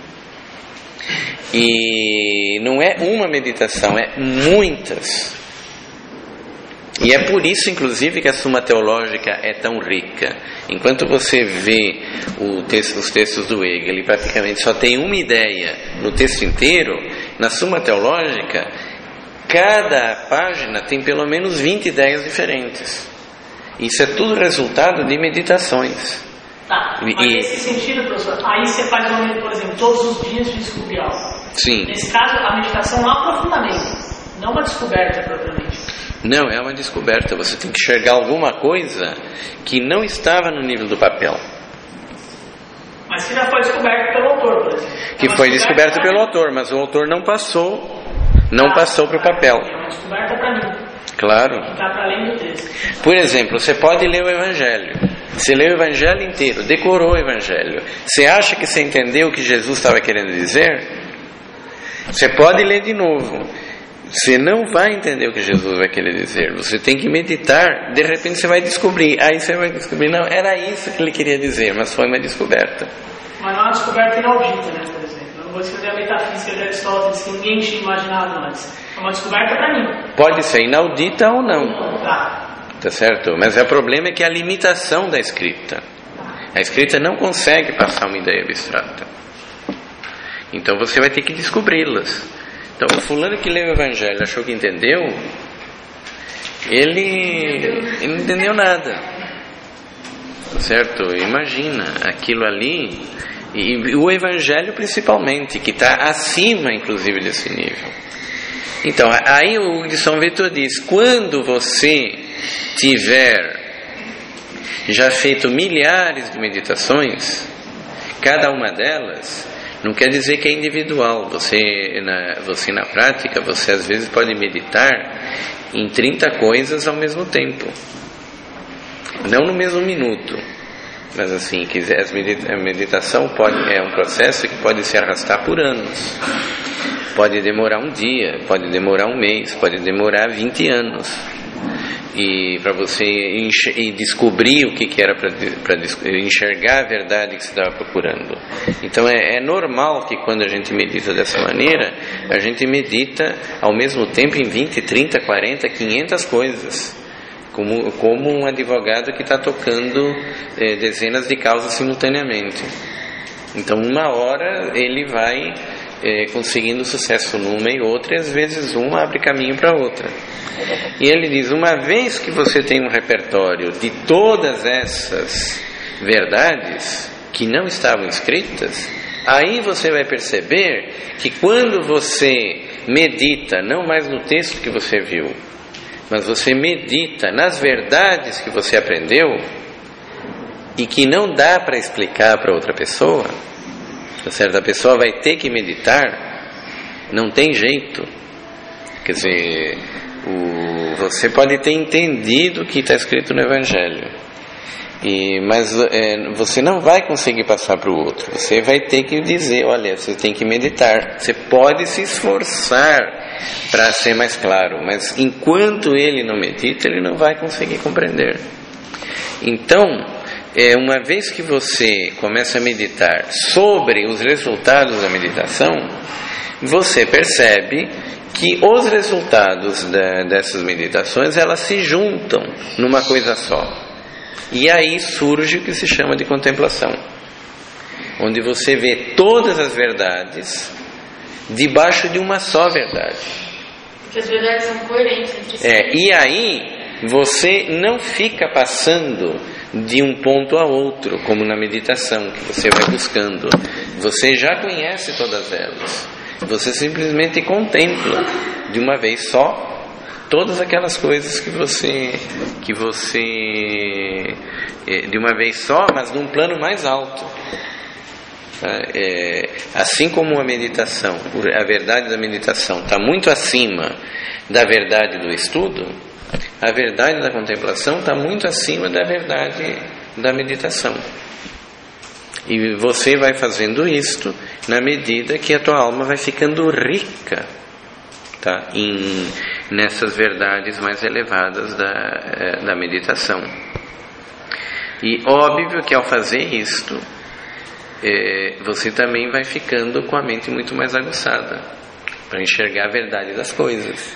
E não é uma meditação, é muitas. E é por isso, inclusive, que a Suma Teológica é tão rica. Enquanto você vê o texto, os textos do Hegel, ele praticamente só tem uma ideia no texto inteiro. Na Suma Teológica, cada página tem pelo menos vinte ideias diferentes. Isso é tudo resultado de meditações. Tá, mas e, nesse sentido, professor, aí você faz uma meditação, por exemplo, todos os dias de descobrir algo. Sim. Nesse caso, a meditação é um aprofundamento, não uma descoberta propriamente. Não, é uma descoberta. Você tem que enxergar alguma coisa que não estava no nível do papel. Mas que já foi descoberto pelo autor, por exemplo. É que foi descoberto pelo autor, mas o autor não passou, não ah, passou para o papel. É uma descoberta para mim. Claro. Que está para além do texto. Por exemplo, você pode ler o Evangelho. Você lê o Evangelho inteiro, decorou o Evangelho. Você acha que você entendeu o que Jesus estava querendo dizer? Você pode ler de novo. Você não vai entender o que Jesus vai querer dizer. Você tem que meditar. De repente você vai descobrir. Aí você vai descobrir, não, era isso que ele queria dizer, mas foi uma descoberta. Mas não é uma descoberta inaudita, né, por exemplo. Eu não vou escrever a metafísica de Aristóteles que ninguém tinha imaginado antes. É uma descoberta para mim. Pode ser inaudita ou não. Tá. Tá certo? Mas o problema é que a limitação da escrita. A escrita não consegue passar uma ideia abstrata. Então você vai ter que descobri-las. Então o fulano que leu o Evangelho achou que entendeu, ele, ele não entendeu nada. Tá certo? Imagina aquilo ali, e o Evangelho principalmente, que está acima inclusive desse nível. Então aí o de São Vítor diz, quando você tiver já feito milhares de meditações, cada uma delas não quer dizer que é individual. Você na, você na prática, você às vezes pode meditar em trinta coisas ao mesmo tempo, não no mesmo minuto, mas assim, quiser, a meditação pode, é um processo que pode se arrastar por anos. Pode demorar um dia, pode demorar um mês, pode demorar vinte anos. E para você enxer- descobrir o que, que era para enxergar a verdade que você estava procurando. Então é, é normal que quando a gente medita dessa maneira, a gente medita ao mesmo tempo em vinte, trinta, quarenta, quinhentas coisas. Como, como um advogado que está tocando eh, dezenas de causas simultaneamente. Então uma hora ele vai É, conseguindo sucesso numa e outra, e às vezes uma abre caminho para outra. E ele diz, uma vez que você tem um repertório de todas essas verdades que não estavam escritas, aí você vai perceber que quando você medita, não mais no texto que você viu, mas você medita nas verdades que você aprendeu e que não dá para explicar para outra pessoa, tá certo? A pessoa vai ter que meditar, não tem jeito. Quer dizer, o, você pode ter entendido o que está escrito no Evangelho, e, mas é, você não vai conseguir passar para o outro. Você vai ter que dizer, olha, você tem que meditar. Você pode se esforçar para ser mais claro, mas enquanto ele não medita, ele não vai conseguir compreender. Então, É, uma vez que você começa a meditar sobre os resultados da meditação, você percebe que os resultados da, dessas meditações, elas se juntam numa coisa só. E aí surge o que se chama de contemplação, onde você vê todas as verdades debaixo de uma só verdade. Porque as verdades são coerentes entre si. É, e aí você não fica passando de um ponto a outro, como na meditação, que você vai buscando. Você já conhece todas elas. Você simplesmente contempla de uma vez só todas aquelas coisas que você, que você de uma vez só, mas num plano mais alto. É, assim como a meditação, a verdade da meditação está muito acima da verdade do estudo, a verdade da contemplação está muito acima da verdade da meditação. E você vai fazendo isto na medida que a tua alma vai ficando rica, tá? em, nessas verdades mais elevadas da, da meditação. E óbvio que ao fazer isto, é, você também vai ficando com a mente muito mais aguçada para enxergar a verdade das coisas.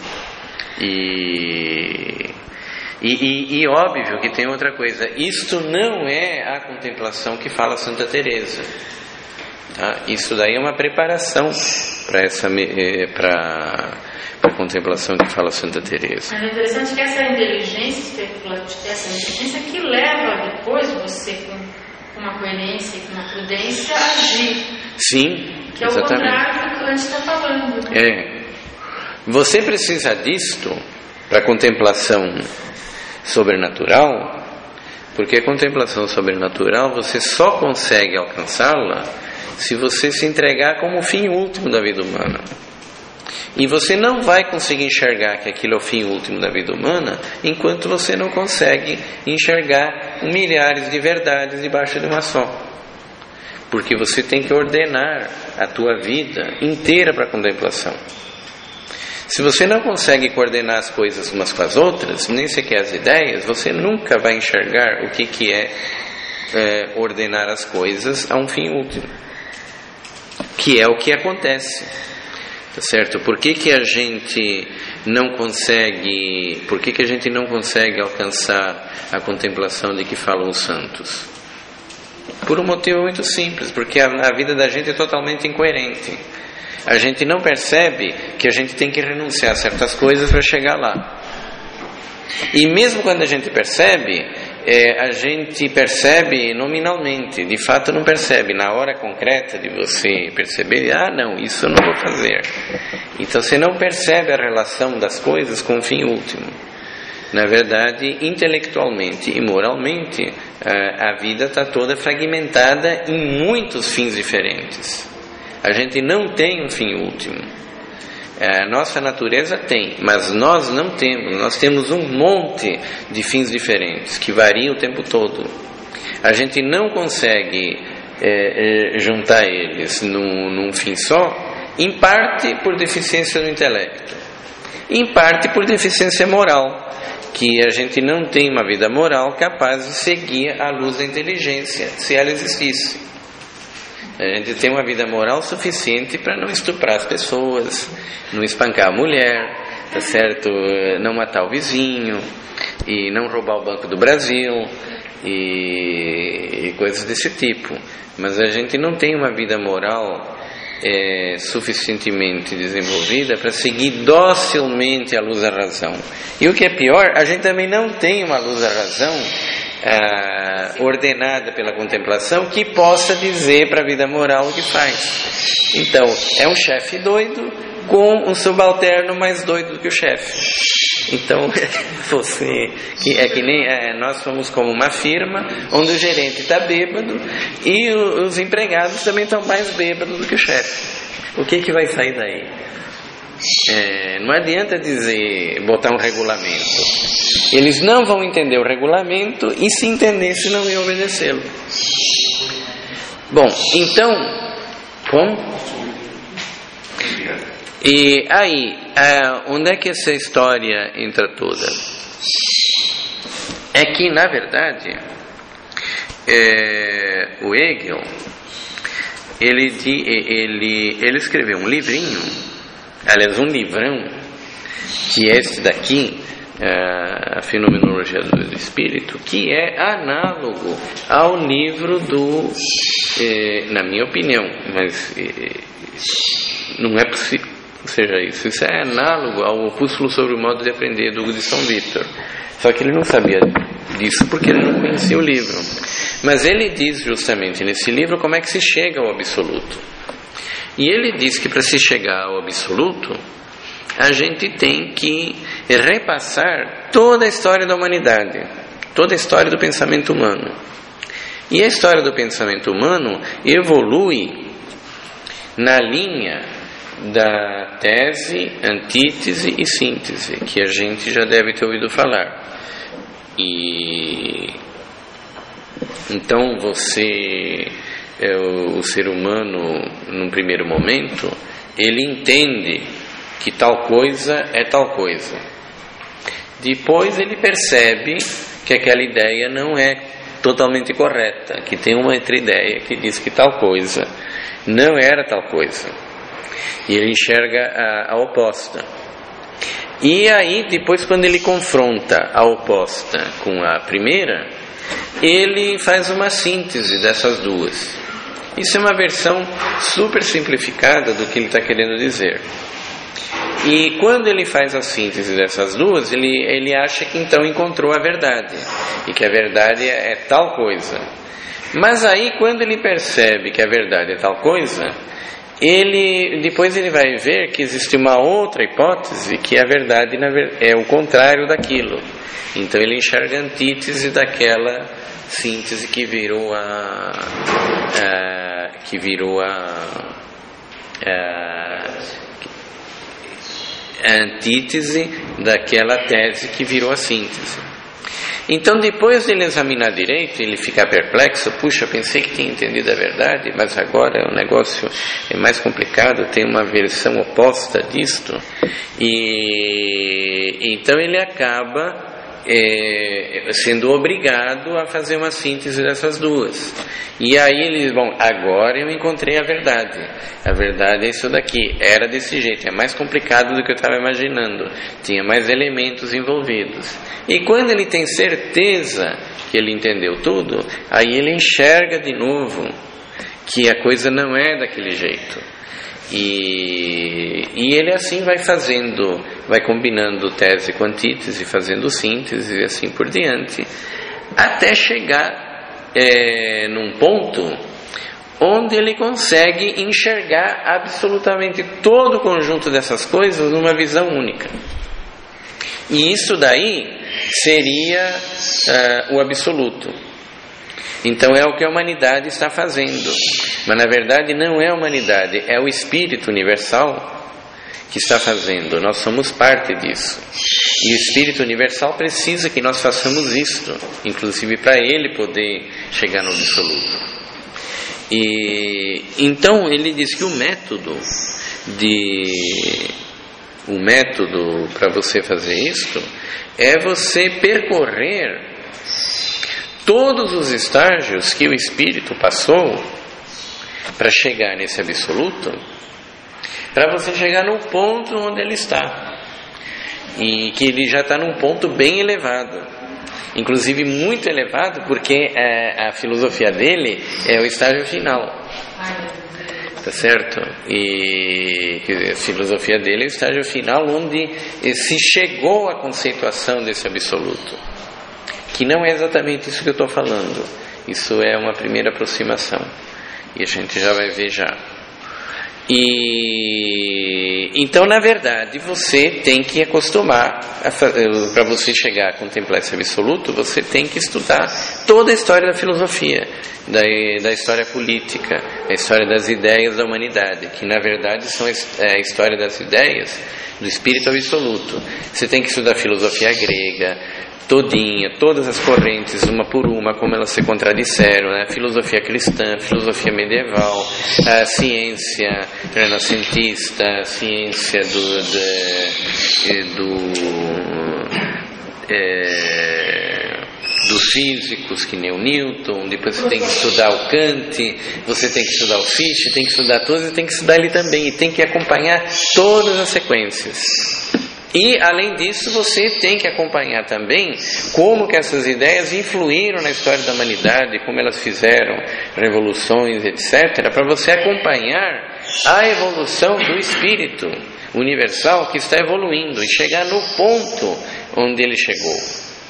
E, e, e, e óbvio que tem outra coisa. Isto não é a contemplação que fala Santa Teresa, tá? Isso daí é uma preparação para essa para a contemplação que fala Santa Teresa. Mas é interessante que essa inteligência especulativa, essa inteligência que leva depois você com uma coerência e com uma prudência a agir. Sim, que é exatamente. O contrário do que o Kant está falando. Né? É. Você precisa disto para a contemplação sobrenatural, porque a contemplação sobrenatural você só consegue alcançá-la se você se entregar como o fim último da vida humana. E você não vai conseguir enxergar que aquilo é o fim último da vida humana enquanto você não consegue enxergar milhares de verdades debaixo de uma só. Porque você tem que ordenar a tua vida inteira para a contemplação. Se você não consegue coordenar as coisas umas com as outras, nem sequer as ideias, você nunca vai enxergar o que, que é, é ordenar as coisas a um fim último, que é o que acontece, tá certo? Por que, que a gente não consegue, por que, que a gente não consegue alcançar a contemplação de que falam os santos? Por um motivo muito simples, porque a, a vida da gente é totalmente incoerente. A gente não percebe que a gente tem que renunciar a certas coisas para chegar lá. E mesmo quando a gente percebe, é, a gente percebe nominalmente, de fato não percebe. Na hora concreta de você perceber, ah não, isso eu não vou fazer. Então você não percebe a relação das coisas com o fim último. Na verdade, intelectualmente e moralmente, a vida está toda fragmentada em muitos fins diferentes. A gente não tem um fim último. A nossa natureza tem, mas nós não temos. Nós temos um monte de fins diferentes que variam o tempo todo. A gente não consegue é, é, juntar eles num, num fim só, em parte por deficiência do intelecto, em parte por deficiência moral, que a gente não tem uma vida moral capaz de seguir a luz da inteligência, se ela existisse. A gente tem uma vida moral suficiente para não estuprar as pessoas, não espancar a mulher, tá certo? Não matar o vizinho, e não roubar o Banco do Brasil, e, e coisas desse tipo. Mas a gente não tem uma vida moral é, suficientemente desenvolvida para seguir docilmente a luz da razão. E o que é pior, a gente também não tem uma luz da razão Ah, ordenada pela contemplação que possa dizer para a vida moral o que faz. Então, é um chefe doido com um subalterno mais doido do que o chefe. Então, você que é que nem é, nós somos como uma firma onde o gerente está bêbado e o, os empregados também estão mais bêbados do que o chefe. O que que vai sair daí? É, não adianta dizer, botar um regulamento. Eles não vão entender o regulamento, e se entendesse não iam obedecê-lo. Bom, então, como? E aí, onde é que essa história entra toda? É que, na verdade, é, o Hegel, ele, ele, ele escreveu um livrinho, aliás, um livrão, que é esse daqui, a Fenomenologia do Espírito, que é análogo ao livro do, eh, na minha opinião, mas eh, não é possível que seja isso. Isso é análogo ao Opúsculo sobre o Modo de Aprender do Hugo de São Vítor. Só que ele não sabia disso porque ele não conhecia o livro. Mas ele diz justamente nesse livro como é que se chega ao absoluto. E ele diz que para se chegar ao absoluto, a gente tem que repassar toda a história da humanidade, toda a história do pensamento humano. E a história do pensamento humano evolui na linha da tese, antítese e síntese, que a gente já deve ter ouvido falar. E então você, é, o, o ser humano, num primeiro momento, ele entende que tal coisa é tal coisa. Depois ele percebe que aquela ideia não é totalmente correta, que tem uma outra ideia que diz que tal coisa não era tal coisa. E ele enxerga a, a oposta. E aí, depois, quando ele confronta a oposta com a primeira, ele faz uma síntese dessas duas. Isso é uma versão super simplificada do que ele está querendo dizer. E quando ele faz a síntese dessas duas, ele, ele acha que então encontrou a verdade, e que a verdade é, é tal coisa. Mas aí, quando ele percebe que a verdade é tal coisa, ele, depois ele vai ver que existe uma outra hipótese, que a verdade é o contrário daquilo. Então ele enxerga a antítese daquela síntese que virou a, a que virou a, a, a antítese daquela tese que virou a síntese. Então, depois de ele examinar direito, ele fica perplexo. Puxa, pensei que tinha entendido a verdade, mas agora o negócio é mais complicado, tem uma versão oposta disto. E então ele acaba é, sendo obrigado a fazer uma síntese dessas duas. E aí ele diz, bom, agora eu encontrei a verdade. A verdade é isso daqui, era desse jeito, é mais complicado do que eu estava imaginando, tinha mais elementos envolvidos. E quando ele tem certeza que ele entendeu tudo, aí ele enxerga de novo que a coisa não é daquele jeito. E, e ele assim vai fazendo, vai combinando tese com antítese, fazendo síntese e assim por diante, até chegar é, num ponto onde ele consegue enxergar absolutamente todo o conjunto dessas coisas numa visão única. E isso daí seria uh, o absoluto. Então é o que a humanidade está fazendo. Mas na verdade não é a humanidade, é o Espírito Universal que está fazendo. Nós somos parte disso. E o Espírito Universal precisa que nós façamos isto, inclusive para ele poder chegar no absoluto. E então ele diz que o método de o método para você fazer isto é você percorrer todos os estágios que o Espírito passou para chegar nesse absoluto, para você chegar no ponto onde ele está, e que ele já está num ponto bem elevado, inclusive muito elevado, porque a, a filosofia dele é o estágio final. Tá certo? E a filosofia dele é o estágio final onde se chegou à conceituação desse absoluto, que não é exatamente isso que eu estou falando. Isso é uma primeira aproximação e a gente já vai ver já. E então, na verdade, você tem que acostumar para você chegar a contemplar esse absoluto, você tem que estudar toda a história da filosofia, da, da história política, a história das ideias da humanidade, que na verdade são a história das ideias do espírito absoluto. Você tem que estudar a filosofia grega todinha, todas as correntes, uma por uma, como elas se contradisseram, né? Filosofia cristã, filosofia medieval, a ciência renascentista, a ciência do, de, do é, dos físicos, que nem o Newton. Depois você tem que estudar o Kant, você tem que estudar o Fichte, tem que estudar todos e tem que estudar ele também, e tem que acompanhar todas as sequências. E, além disso, você tem que acompanhar também como que essas ideias influíram na história da humanidade, como elas fizeram revoluções, etcétera, para você acompanhar a evolução do espírito universal que está evoluindo e chegar no ponto onde ele chegou.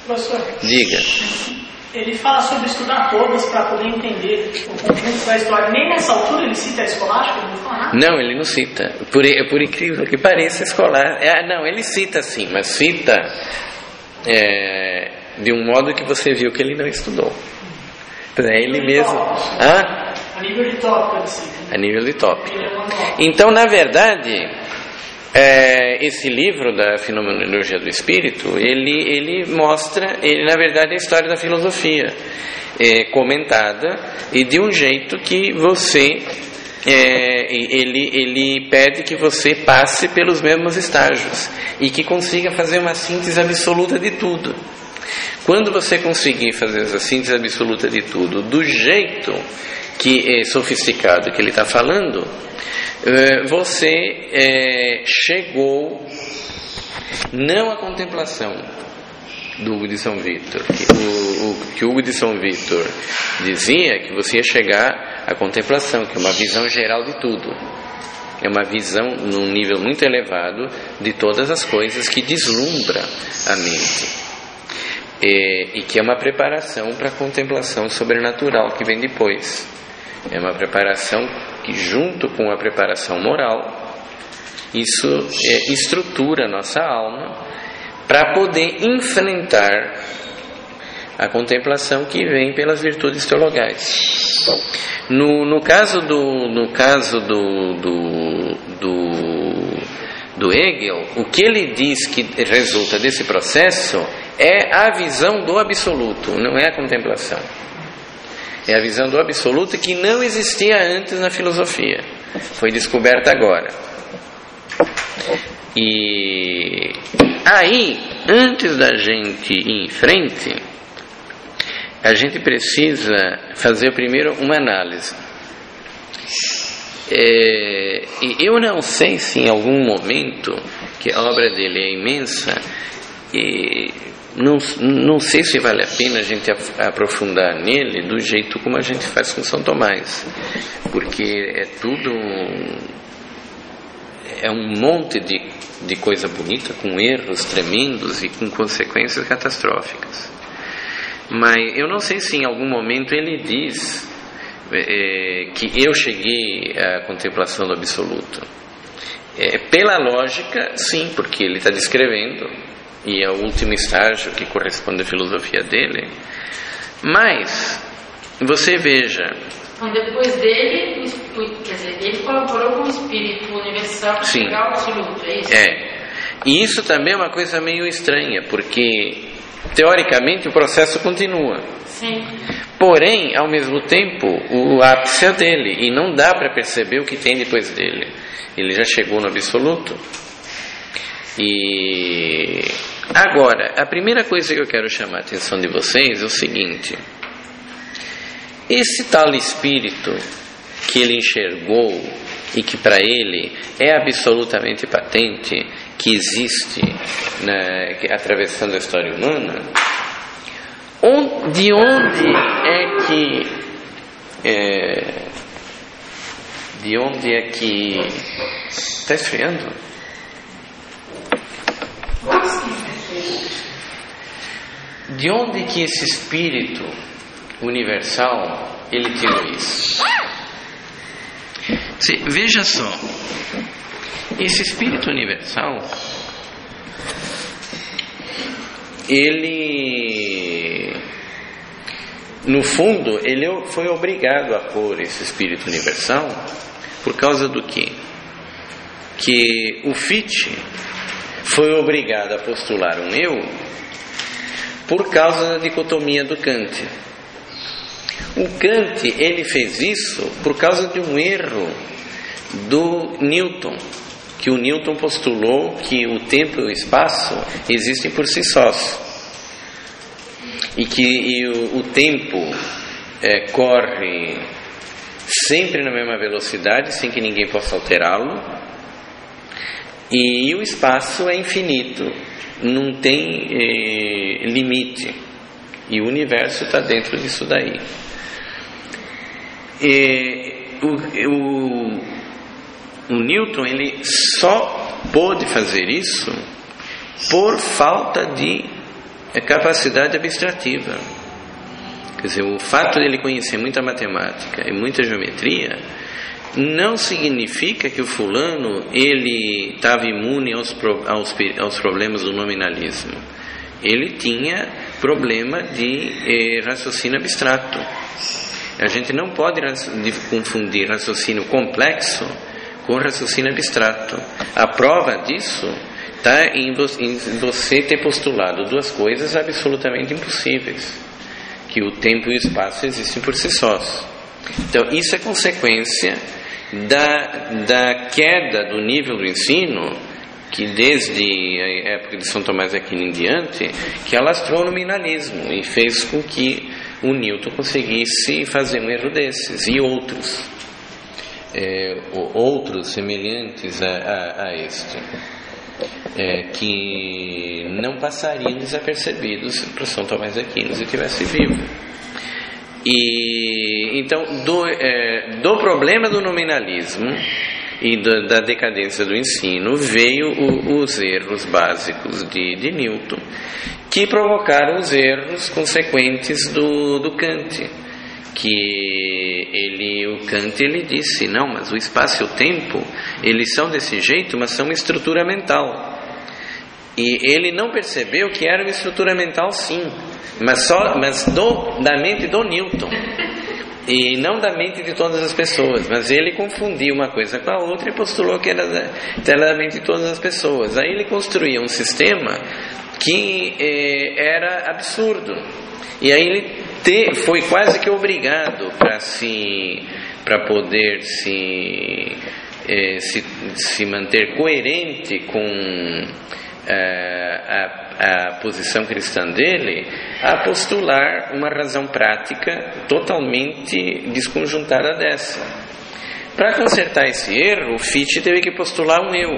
Professor, Diga. ele fala sobre estudar todas para poder entender o conjunto da história. Nem nessa altura ele cita a escolástica, ele não fala nada. Não, ele não cita. Por, por incrível que pareça, escolar. É, não, ele cita sim, mas cita é, de um modo que você viu que ele não estudou. É ele mesmo. Ah? A nível de tópico, ele cita. A nível de tópico. Então, na verdade, é, esse livro da Fenomenologia do Espírito, ele, ele mostra, ele, na verdade, a história da filosofia é, comentada e de um jeito que você, é, ele, ele pede que você passe pelos mesmos estágios e que consiga fazer uma síntese absoluta de tudo. Quando você conseguir fazer essa síntese absoluta de tudo, do jeito que é sofisticado que ele está falando, você é, chegou não à contemplação do Hugo de São Vítor, que o, o que o Hugo de São Vítor dizia que você ia chegar à contemplação, que é uma visão geral de tudo, é uma visão num nível muito elevado de todas as coisas que deslumbra a mente. E, e que é uma preparação para a contemplação sobrenatural que vem depois. É uma preparação que, junto com a preparação moral, isso é, estrutura a nossa alma para poder enfrentar a contemplação que vem pelas virtudes teologais. No, no caso do, no caso do, do, do, do Hegel, o que ele diz que resulta desse processo é a visão do absoluto, não é a contemplação. É a visão do absoluto que não existia antes na filosofia. Foi descoberta agora. E aí, antes da gente ir em frente, a gente precisa fazer primeiro uma análise. É, e eu não sei se em algum momento, que a obra dele é imensa, e Não, não sei se vale a pena a gente aprofundar nele do jeito como a gente faz com São Tomás, porque é tudo é um monte de, de coisa bonita, com erros tremendos e com consequências catastróficas. Mas eu não sei se em algum momento ele diz é, que eu cheguei à contemplação do absoluto. É, pela lógica, sim, porque ele está descrevendo, e é o último estágio que corresponde à filosofia dele. Mas você veja, então depois dele, quer dizer, ele colaborou com o espírito universal para chegar ao absoluto, é isso? É. E isso também é uma coisa meio estranha, porque teoricamente o processo continua. Sim. Porém, ao mesmo tempo, o ápice é dele, e não dá para perceber o que tem depois dele. Ele já chegou no absoluto. E agora, a primeira coisa que eu quero chamar a atenção de vocês é o seguinte: esse tal espírito que ele enxergou e que para ele é absolutamente patente, que existe na, que, atravessando a história humana, on, de onde é que é, de onde é que está esfriando? De onde que esse espírito universal ele tirou isso? Se, veja só, esse espírito universal ele, no fundo, ele foi obrigado a pôr esse espírito universal por causa do quê? Que o Fichte foi obrigado a postular um eu por causa da dicotomia do Kant. O Kant, ele fez isso por causa de um erro do Newton, que o Newton postulou que o tempo e o espaço existem por si sós, e que e o, o tempo é, corre sempre na mesma velocidade, sem que ninguém possa alterá-lo, e o espaço é infinito, não tem eh, limite, e o universo está dentro disso daí. E, o, o, o Newton ele só pôde fazer isso por falta de é capacidade abstrativa. Quer dizer, o fato de ele conhecer muita matemática e muita geometria não significa que o fulano ele estava imune aos, aos, aos problemas do nominalismo. Ele tinha problema de eh, raciocínio abstrato. A gente não pode confundir raciocínio complexo com raciocínio abstrato. A prova disso está em você ter postulado duas coisas absolutamente impossíveis, que o tempo e o espaço existem por si sós. Então isso é consequência da, da queda do nível do ensino, que desde a época de São Tomás de Aquino em diante, que alastrou o nominalismo e fez com que o Newton conseguisse fazer um erro desses, e outros é, outros semelhantes a, a, a este, é, que não passariam desapercebidos para São Tomás de Aquino se estivesse vivo. E então do, é, do problema do nominalismo e do, da decadência do ensino veio o, os erros básicos de, de Newton, que provocaram os erros consequentes do, do Kant, que ele, o Kant ele disse, não, mas o espaço e o tempo eles são desse jeito, mas são uma estrutura mental. E ele não percebeu que era uma estrutura mental, sim, mas, só, mas do, da mente do Newton, e não da mente de todas as pessoas. Mas ele confundiu uma coisa com a outra e postulou que era da, era da mente de todas as pessoas. Aí ele construía um sistema que eh, era absurdo, e aí ele te, foi quase que obrigado para se, para poder se, eh, se, se manter coerente com A, a, a posição cristã dele, a postular uma razão prática totalmente desconjuntada dessa. Para consertar esse erro, o Fichte teve que postular um eu,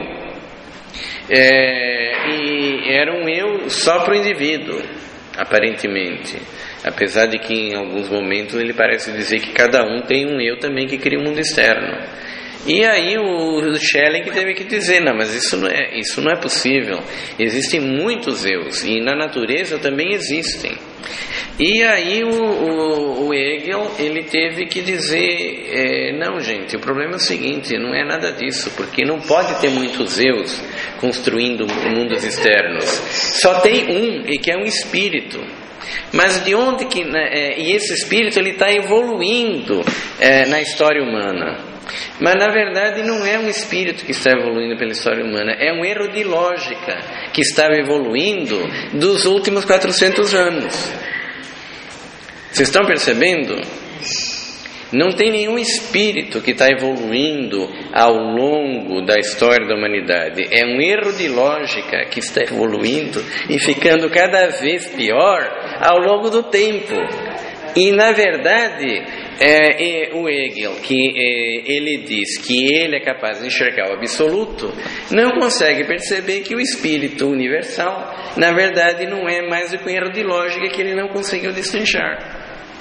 é, e era um eu só para o indivíduo, aparentemente, apesar de que em alguns momentos ele parece dizer que cada um tem um eu também que cria um mundo externo. E aí o Schelling teve que dizer, não, mas isso não é, isso não é possível. Existem muitos eus, e na natureza também existem. E aí o, o, o Hegel, ele teve que dizer, é, não gente, o problema é o seguinte, não é nada disso, porque não pode ter muitos eus construindo mundos externos. Só tem um, e que é um espírito. Mas de onde que... Né, é, e esse espírito ele está evoluindo é, na história humana. Mas na verdade não é um espírito que está evoluindo pela história humana, é um erro de lógica que estava evoluindo dos últimos quatrocentos anos. Vocês estão percebendo? Não tem nenhum espírito que está evoluindo ao longo da história da humanidade. É um erro de lógica que está evoluindo e ficando cada vez pior ao longo do tempo. E na verdade, é, é, o Hegel, que é, ele diz que ele é capaz de enxergar o absoluto, não consegue perceber que o espírito universal, na verdade, não é mais do que um erro de lógica que ele não conseguiu destrinchar.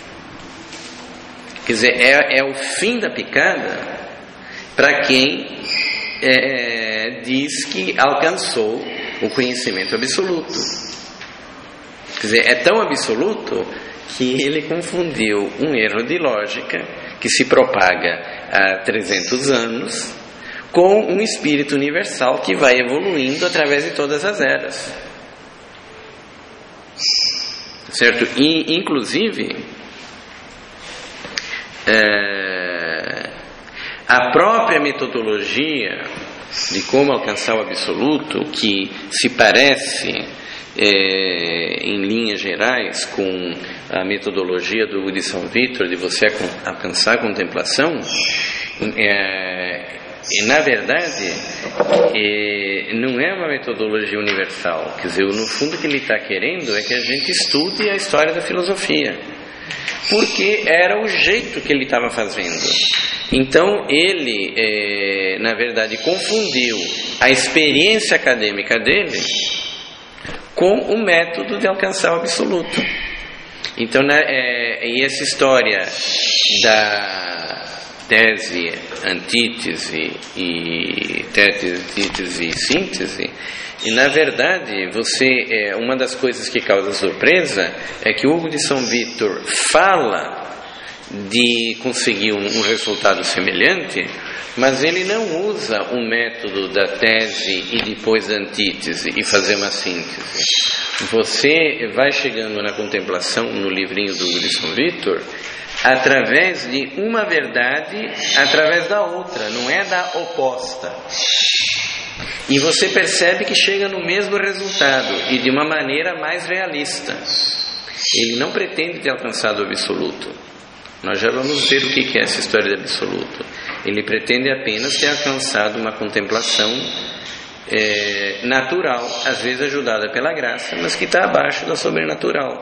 Quer dizer, é, é o fim da picada para quem é, diz que alcançou o conhecimento absoluto. Quer dizer, é tão absoluto que ele confundiu um erro de lógica que se propaga há trezentos anos com um espírito universal que vai evoluindo através de todas as eras. Certo? E, inclusive, é, a própria metodologia de como alcançar o absoluto, que se parece É, em linhas gerais com a metodologia do de São Vítor de você alcançar a contemplação, é, e na verdade é, não é uma metodologia universal. Quer dizer, no fundo o que ele está querendo é que a gente estude a história da filosofia, porque era o jeito que ele estava fazendo. Então ele é, na verdade confundiu a experiência acadêmica dele com o método de alcançar o absoluto. Então, né, é, e essa história da, tese, antítese e tese, antítese e síntese. E na verdade, você é, uma das coisas que causa surpresa é que Hugo de São Vítor fala de conseguir um, um resultado semelhante, mas ele não usa o método da tese e depois da antítese e fazer uma síntese. Você vai chegando na contemplação no livrinho do Hugo de São Vítor através de uma verdade através da outra, não é da oposta. E você percebe que chega no mesmo resultado e de uma maneira mais realista. Ele não pretende ter alcançado o absoluto. Nós já vamos ver o que é essa história de absoluto. Ele pretende apenas ter alcançado uma contemplação é, natural, às vezes ajudada pela graça, mas que está abaixo da sobrenatural.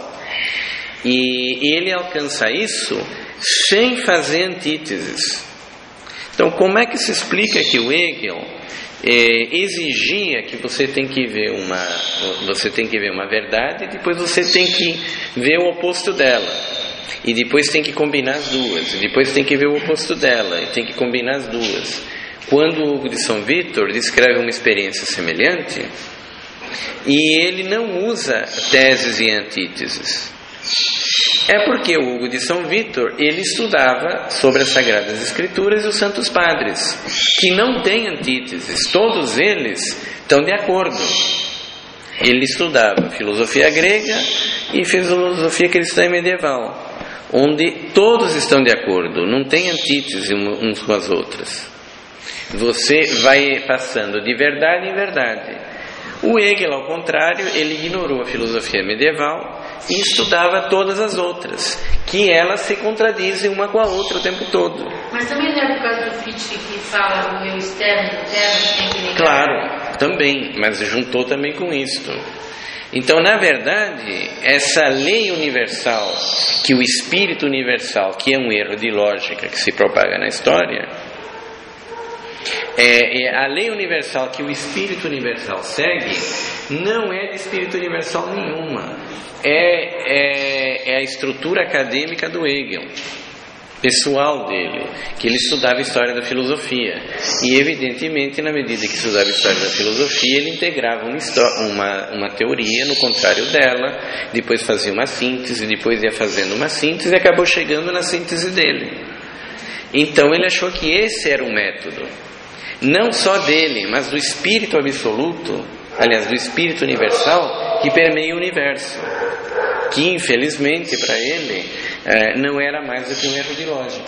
E ele alcança isso sem fazer antíteses. Então, como é que se explica que o Hegel é, exigia que você tem que ver uma, você tem que ver uma verdade, e depois você tem que ver o oposto dela, e depois tem que combinar as duas, e depois tem que ver o oposto dela, e tem que combinar as duas. Quando o Hugo de São Vítor descreve uma experiência semelhante, e ele não usa teses e antíteses, é porque o Hugo de São Vítor, ele estudava sobre as Sagradas Escrituras e os Santos Padres, que não têm antíteses, todos eles estão de acordo. Ele estudava filosofia grega e filosofia cristã e medieval, onde todos estão de acordo, não tem antítese uns com as outras. Você vai passando de verdade em verdade. O Hegel, ao contrário, ele ignorou a filosofia medieval e estudava todas as outras, que elas se contradizem uma com a outra o tempo todo. Mas também não é por causa do Fichte que fala o meu externo e interno, tem que negar? Claro, também, mas juntou também com isto. Então, na verdade, essa lei universal, que o espírito universal, que é um erro de lógica que se propaga na história, É, é a lei universal que o espírito universal segue, não é de espírito universal nenhuma, é, é, é a estrutura acadêmica do Hegel, pessoal dele, que ele estudava a história da filosofia, e evidentemente, na medida que estudava a história da filosofia, ele integrava uma, uma, uma teoria no contrário dela, depois fazia uma síntese, depois ia fazendo uma síntese e acabou chegando na síntese dele. Então ele achou que esse era o método, não só dele, mas do Espírito absoluto, aliás, do Espírito universal, que permeia o universo, que infelizmente para ele eh, não era mais do que um erro de lógica.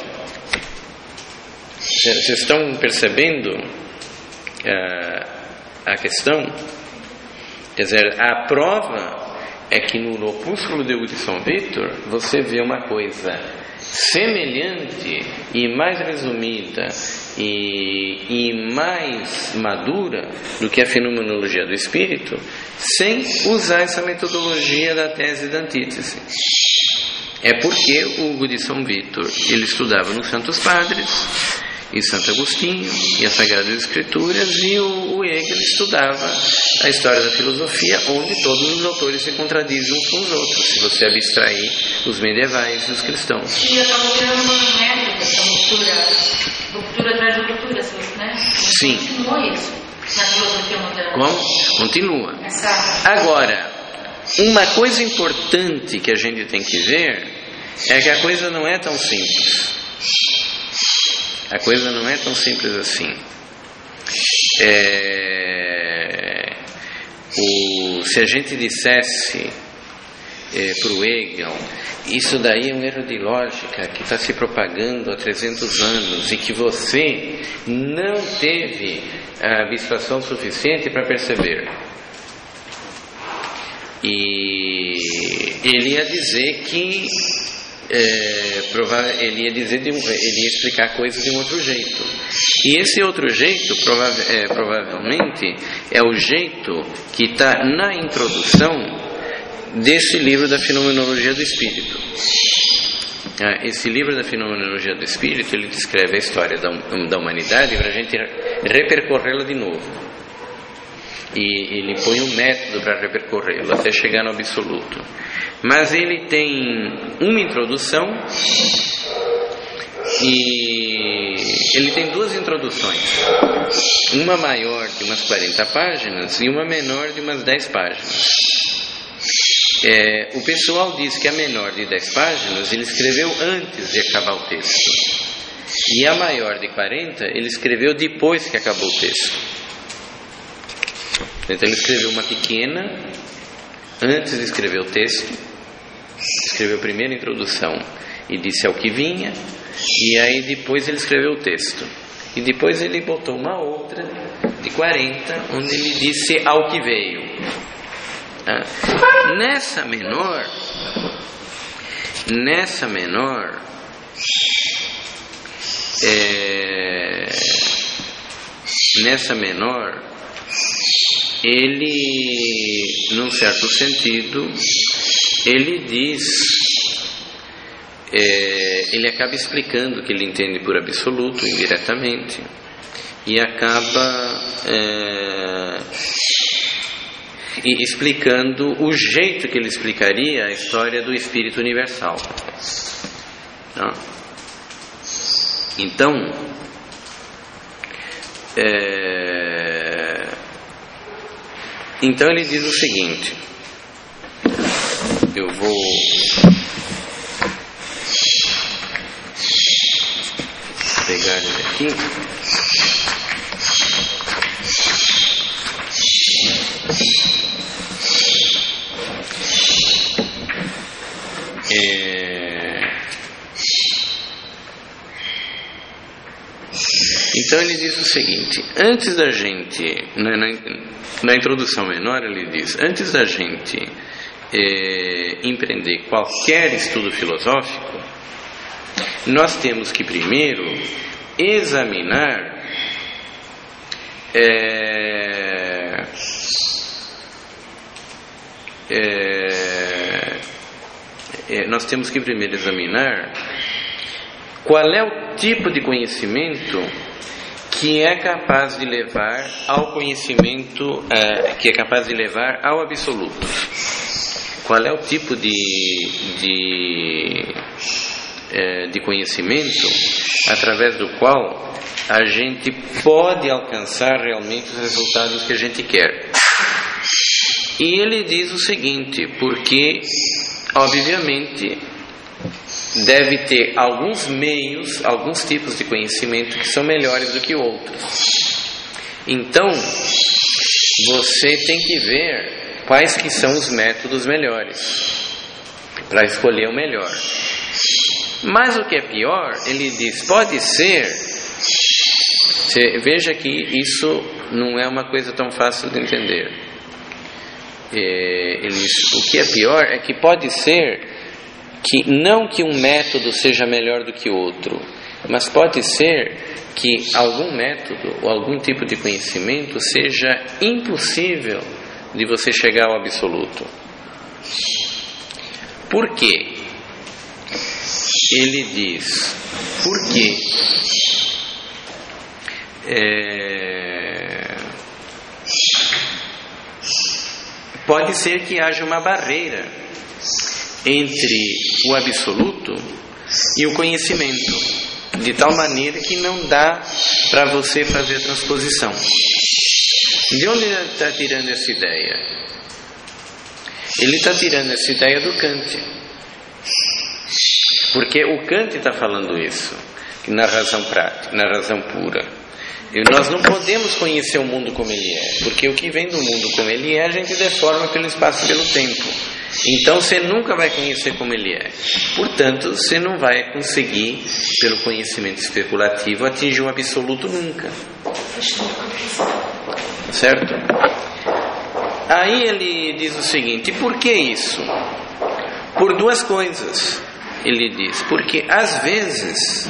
Vocês estão percebendo eh, a questão? Quer dizer, a prova é que no opúsculo de Hugo de São Vítor você vê uma coisa semelhante e mais resumida e, e mais madura do que a fenomenologia do espírito, sem usar essa metodologia da tese e da antítese. É porque o Hugo de São Vítor, ele estudava nos Santos Padres e Santo Agostinho e as Sagradas Escrituras, e o, o Hegel estudava a história da filosofia, onde todos os autores se contradizem uns com os outros, se você abstrair os medievais e os cristãos. E acabou virando uma métrica, essa ruptura, ruptura atrás de ruptura, né? Sim. Continua isso na filosofia moderna. Como? Continua. Essa... Agora, uma coisa importante que a gente tem que ver é que a coisa não é tão simples. A coisa não é tão simples assim. É, o, se a gente dissesse é, para o Hegel, isso daí é um erro de lógica que está se propagando há trezentos anos e que você não teve a abstração suficiente para perceber. E ele ia dizer que É, prova- ele ia dizer de um, ele ia explicar coisas de um outro jeito, e esse outro jeito prova- é, provavelmente é o jeito que está na introdução desse livro da Fenomenologia do Espírito. Ah, esse livro da Fenomenologia do Espírito, ele descreve a história da, da humanidade para a gente repercorrê-la de novo, e ele põe um método para repercorrê-la até chegar no absoluto. Mas ele tem uma introdução e ele tem duas introduções, uma maior de umas quarenta páginas e uma menor de umas dez páginas. É, o pessoal diz que a menor de dez páginas ele escreveu antes de acabar o texto, e a maior de quarenta ele escreveu depois que acabou o texto. Então ele escreveu uma pequena antes de escrever o texto, escreveu a primeira introdução e disse ao que vinha, e aí depois ele escreveu o texto, e depois ele botou uma outra de quarenta onde ele disse ao que veio. ah. Nessa menor Nessa menor é, Nessa menor ele, num certo sentido, ele diz, é, ele acaba explicando o que ele entende por absoluto, indiretamente, e acaba é, e explicando o jeito que ele explicaria a história do Espírito Universal. Tá? Então, é, então ele diz o seguinte, eu vou pegar ele aqui. É... Então ele diz o seguinte, antes da gente, na, na, na introdução menor ele diz, antes da gente é, empreender qualquer estudo filosófico, nós temos que primeiro examinar é, é, é, nós temos que primeiro examinar qual é o tipo de conhecimento que é capaz de levar ao conhecimento, é, que é capaz de levar ao absoluto. Qual é o tipo de, de, é, de conhecimento através do qual a gente pode alcançar realmente os resultados que a gente quer. E ele diz o seguinte, porque, obviamente, deve ter alguns meios, alguns tipos de conhecimento que são melhores do que outros. Então, você tem que ver quais que são os métodos melhores para escolher o melhor. Mas o que é pior, ele diz, pode ser, você veja que isso não é uma coisa tão fácil de entender. É, ele diz, o que é pior é que pode ser que não que um método seja melhor do que outro, mas pode ser que algum método ou algum tipo de conhecimento seja impossível de você chegar ao absoluto. Por quê? Ele diz, porque é, pode ser que haja uma barreira entre o absoluto e o conhecimento, de tal maneira que não dá para você fazer a transposição. De onde ele está tirando essa ideia? Ele está tirando essa ideia do Kant, porque o Kant está falando isso, na razão prática, na razão pura. E nós não podemos conhecer o mundo como ele é, porque o que vem do mundo como ele é, a gente deforma pelo espaço e pelo tempo. Então você nunca vai conhecer como ele é. Portanto, você não vai conseguir, pelo conhecimento especulativo, atingir o absoluto nunca. Certo? Aí ele diz o seguinte, por que isso? Por duas coisas. Ele diz, porque às vezes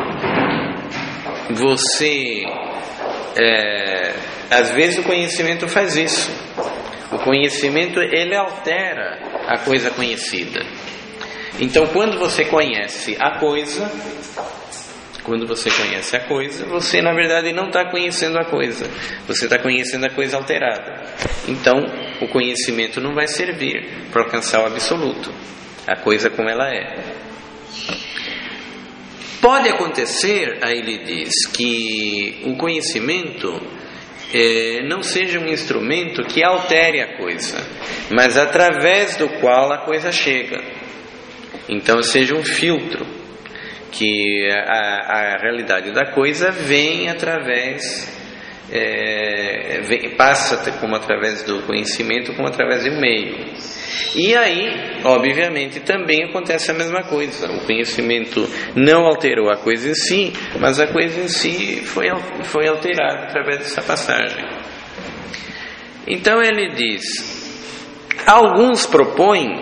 você é, às vezes o conhecimento faz isso. O conhecimento, ele altera a coisa conhecida. Então, quando você conhece a coisa, quando você conhece a coisa, você na verdade não está conhecendo a coisa, você está conhecendo a coisa alterada. Então, o conhecimento não vai servir para alcançar o absoluto, a coisa como ela é. Pode acontecer, aí ele diz, que o conhecimento eh, não seja um instrumento que altere a coisa, mas através do qual a coisa chega. Então seja um filtro, que a, a realidade da coisa vem através, é, vem, passa como através do conhecimento, como através de um meio. E aí, obviamente, também acontece a mesma coisa. O conhecimento não alterou a coisa em si, mas a coisa em si foi, foi alterada através dessa passagem. Então ele diz, alguns propõem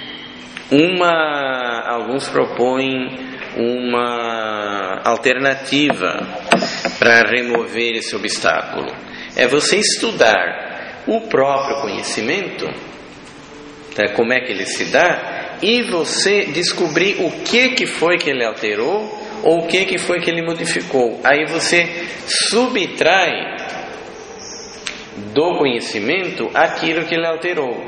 uma, alguns propõem uma alternativa para remover esse obstáculo. É você estudar o próprio conhecimento, tá? Como é que ele se dá, e você descobrir o que, que foi que ele alterou ou o que, que foi que ele modificou. Aí você subtrai do conhecimento aquilo que ele alterou.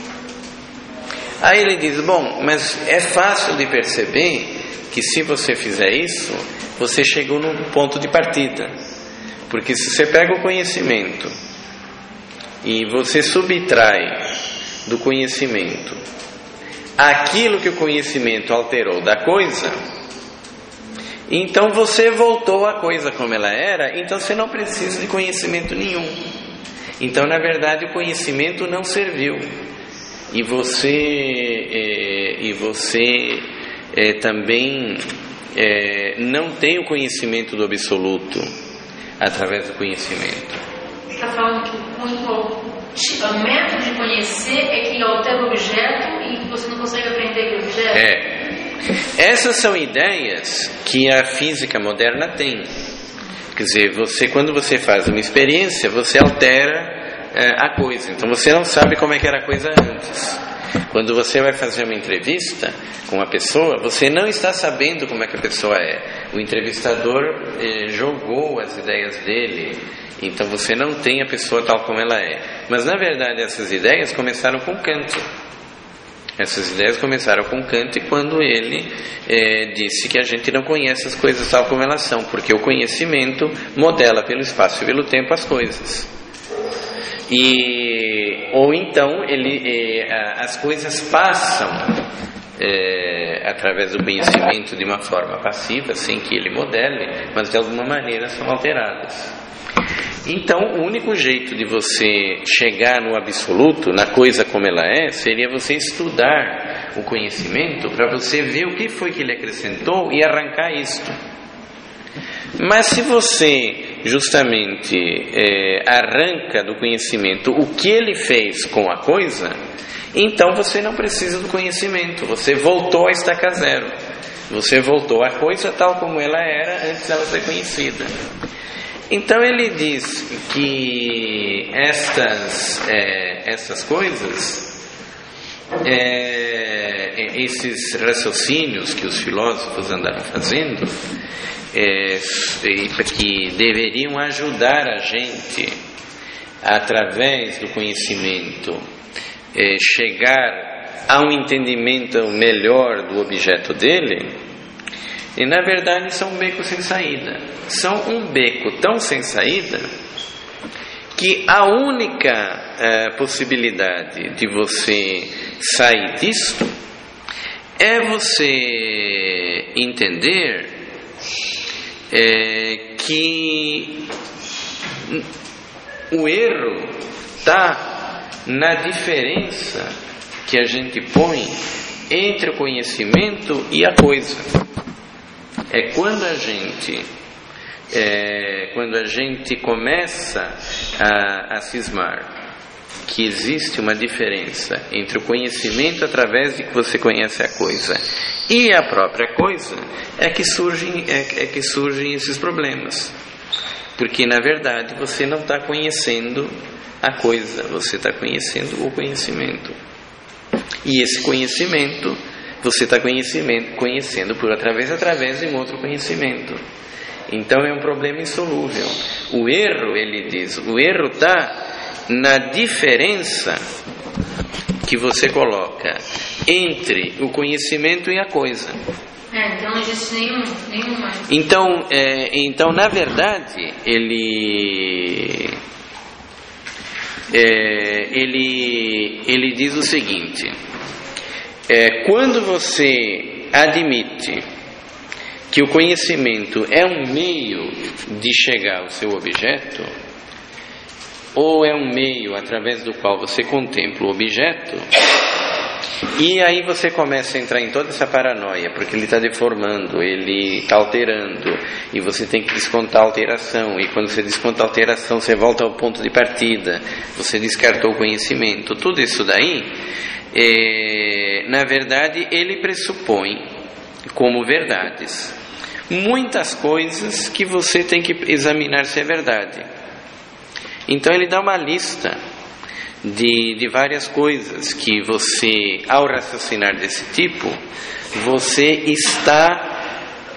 Aí ele diz, bom, mas é fácil de perceber que se você fizer isso, você chegou no ponto de partida. Porque se você pega o conhecimento e você subtrai do conhecimento aquilo que o conhecimento alterou da coisa, então você voltou à coisa como ela era, então você não precisa de conhecimento nenhum. Então, na verdade, o conhecimento não serviu. E você... É, e você É, também é, não tem o conhecimento do absoluto através do conhecimento. Você está falando que o, o método de conhecer é que altera o objeto e você não consegue aprender aquele objeto? É. Essas são ideias que a física moderna tem. Quer dizer, você, quando você faz uma experiência, você altera é, a coisa. Então você não sabe como é que era a coisa antes. Quando você vai fazer uma entrevista com uma pessoa, você não está sabendo como é que a pessoa é. O entrevistador eh, jogou as ideias dele, então você não tem a pessoa tal como ela é. Mas na verdade essas ideias começaram com Kant. Essas ideias começaram com Kant quando ele eh, disse que a gente não conhece as coisas tal como elas são, porque o conhecimento modela pelo espaço e pelo tempo as coisas. E, ou então ele, eh, as coisas passam eh, através do conhecimento de uma forma passiva, sem que ele modele, mas de alguma maneira são alteradas. Então o único jeito de você chegar no absoluto, na coisa como ela é, seria você estudar o conhecimento para você ver o que foi que ele acrescentou e arrancar isto. Mas se você justamente é, arranca do conhecimento o que ele fez com a coisa, então você não precisa do conhecimento, você voltou a estaca zero, você voltou à coisa tal como ela era antes dela ser conhecida. Então ele diz que estas, é, essas coisas, é, esses raciocínios que os filósofos andaram fazendo, É, que deveriam ajudar a gente, através do conhecimento, é, chegar a um entendimento melhor do objeto dele, e na verdade são um beco sem saída. São um beco tão sem saída que a única é, possibilidade de você sair disto é você entender É que o erro está na diferença que a gente põe entre o conhecimento e a coisa. É quando a gente é, quando a gente começa a, a cismar que existe uma diferença entre o conhecimento através de que você conhece a coisa e a própria coisa, é que surgem, é, é que surgem esses problemas. Porque na verdade você não está conhecendo a coisa, você está conhecendo o conhecimento. E esse conhecimento você está conhecendo por através através de um outro conhecimento. Então é um problema insolúvel. O erro, ele diz, o erro está na diferença que você coloca entre o conhecimento e a coisa. É, então não existe nenhum, nenhuma. Então, é, então, na verdade, ele, é, ele, ele diz o seguinte: é, quando você admite que o conhecimento é um meio de chegar ao seu objeto, ou é um meio através do qual você contempla o objeto, e aí você começa a entrar em toda essa paranoia, porque ele está deformando, ele está alterando, e você tem que descontar a alteração, e quando você desconta a alteração, você volta ao ponto de partida, você descartou o conhecimento. Tudo isso daí, é, na verdade, ele pressupõe como verdades muitas coisas que você tem que examinar se é verdade. Então ele dá uma lista de, de várias coisas que você, ao raciocinar desse tipo, você está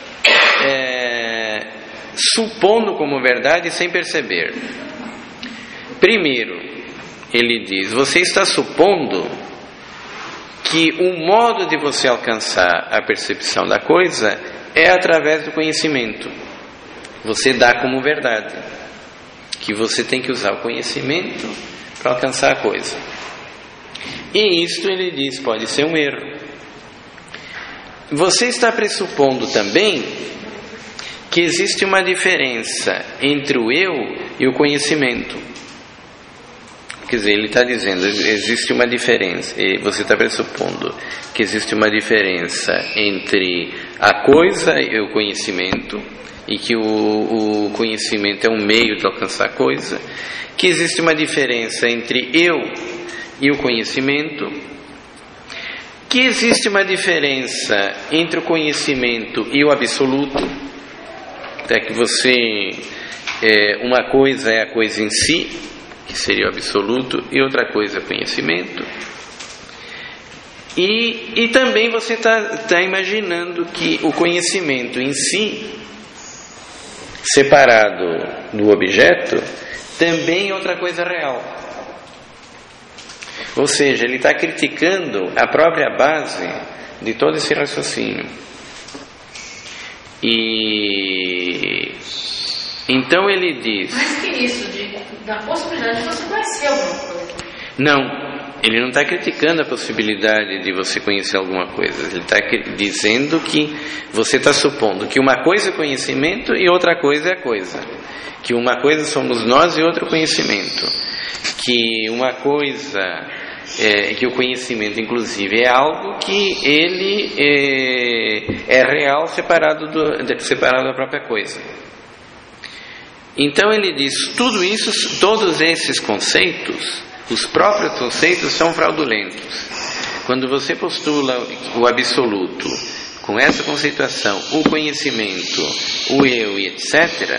é, supondo como verdade sem perceber. Primeiro, ele diz, você está supondo que o modo de você alcançar a percepção da coisa é através do conhecimento. Você dá como verdade que você tem que usar o conhecimento para alcançar a coisa. E isto, ele diz, pode ser um erro. Você está pressupondo também que existe uma diferença entre o eu e o conhecimento. Quer dizer, ele está dizendo, existe uma diferença, e você está pressupondo que existe uma diferença entre a coisa e o conhecimento, e que o, o conhecimento é um meio de alcançar a coisa, que existe uma diferença entre eu e o conhecimento, que existe uma diferença entre o conhecimento e o absoluto, até que você, é, uma coisa é a coisa em si, que seria o absoluto, e outra coisa é o conhecimento. E, e também você está tá imaginando que o conhecimento em si, separado do objeto, também é outra coisa real. Ou seja, ele está criticando a própria base de todo esse raciocínio. E então ele diz... Mais que isso, de, da possibilidade de você conhecer alguma coisa. Não, ele não está criticando a possibilidade de você conhecer alguma coisa. Ele está dizendo que você está supondo que uma coisa é conhecimento e outra coisa é coisa. Que uma coisa somos nós e outra conhecimento. Que uma coisa, é, que o conhecimento inclusive é algo que ele é, é real separado, do, separado da própria coisa. Então ele diz, tudo isso, todos esses conceitos, os próprios conceitos são fraudulentos. Quando você postula o absoluto, com essa conceituação, o conhecimento, o eu e etcétera,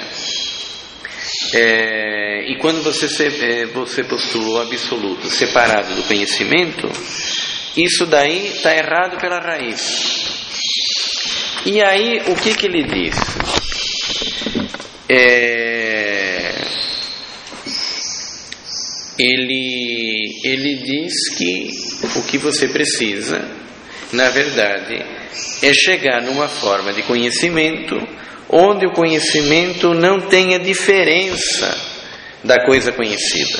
é, e quando você, é, você postula o absoluto separado do conhecimento, isso daí está errado pela raiz. E aí, o que, que ele diz? É, ele, ele diz que o que você precisa, na verdade, é chegar numa forma de conhecimento onde o conhecimento não tenha diferença da coisa conhecida.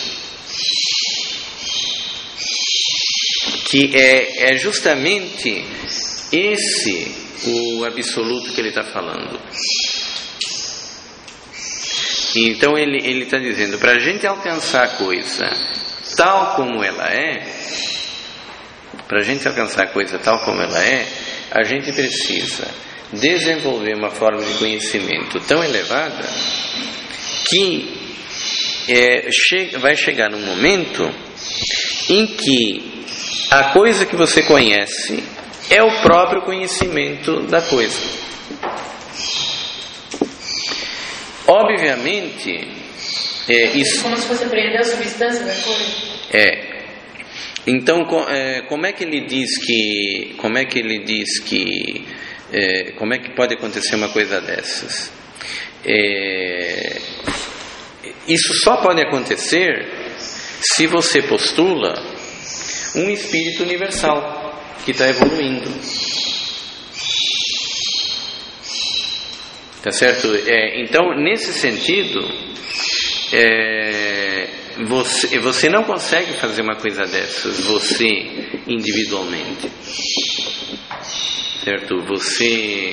Que é, é justamente esse o absoluto que ele está falando. Então ele está dizendo, para a gente alcançar a coisa tal como ela é, para a gente alcançar a coisa tal como ela é, a gente precisa desenvolver uma forma de conhecimento tão elevada que é, che- vai chegar num momento em que a coisa que você conhece é o próprio conhecimento da coisa. Obviamente, é, isso... Como se fosse apreender a substância da coisa. É. Então, com, é, como é que ele diz que... Como é que ele diz que... É, como é que pode acontecer uma coisa dessas? É, isso só pode acontecer se você postula um espírito universal que está evoluindo. Tá certo? É, então, nesse sentido, é, você, você não consegue fazer uma coisa dessas, você individualmente. Certo? Você...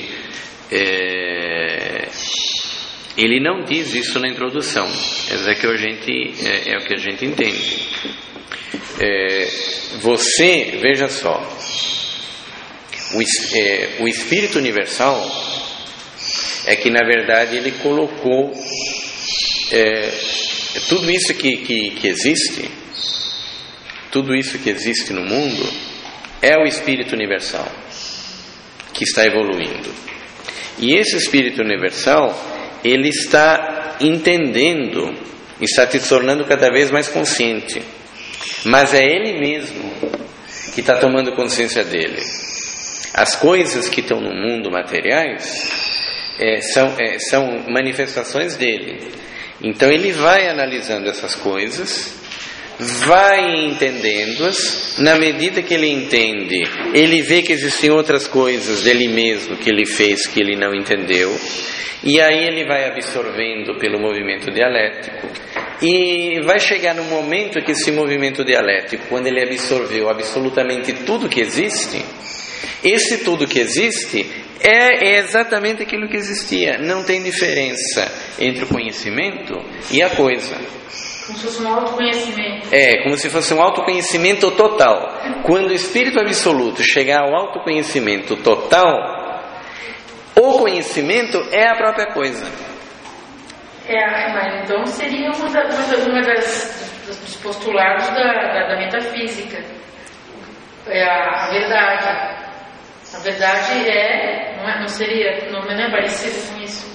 É, ele não diz isso na introdução, é, que a gente, é, é o que a gente entende. É, você, veja só, o, é, o Espírito Universal é que na verdade ele colocou é, tudo isso que, que, que existe, tudo isso que existe no mundo é o Espírito Universal que está evoluindo. E esse Espírito Universal, ele está entendendo, está te tornando cada vez mais consciente. Mas é ele mesmo que está tomando consciência dele. As coisas que estão no mundo materiais é, são, é, são manifestações dele. Então ele vai analisando essas coisas, vai entendendo-as. Na medida que ele entende, ele vê que existem outras coisas dele mesmo que ele fez que ele não entendeu, e aí ele vai absorvendo pelo movimento dialético, e vai chegar no momento que esse movimento dialético, quando ele absorveu absolutamente tudo que existe, esse tudo que existe é, é exatamente aquilo que existia. Não tem diferença entre o conhecimento e a coisa. Como se fosse um autoconhecimento. É, como se fosse um autoconhecimento total. Quando o Espírito Absoluto chegar ao autoconhecimento total, o conhecimento é a própria coisa. É, mas então seria uma, da, uma, uma das, dos postulados da, da, da metafísica. É a, a verdade. A verdade é não, é, não seria, não, não é parecido com isso.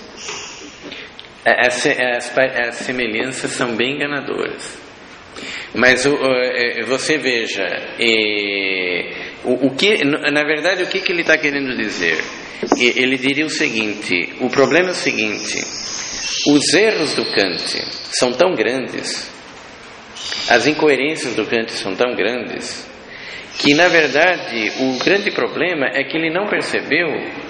As, as, as semelhanças são bem enganadoras. Mas o, você veja, é, o, o que, na verdade, o que, que ele está querendo dizer? Ele diria o seguinte: o problema é o seguinte, os erros do Kant são tão grandes, as incoerências do Kant são tão grandes, que na verdade o grande problema é que ele não percebeu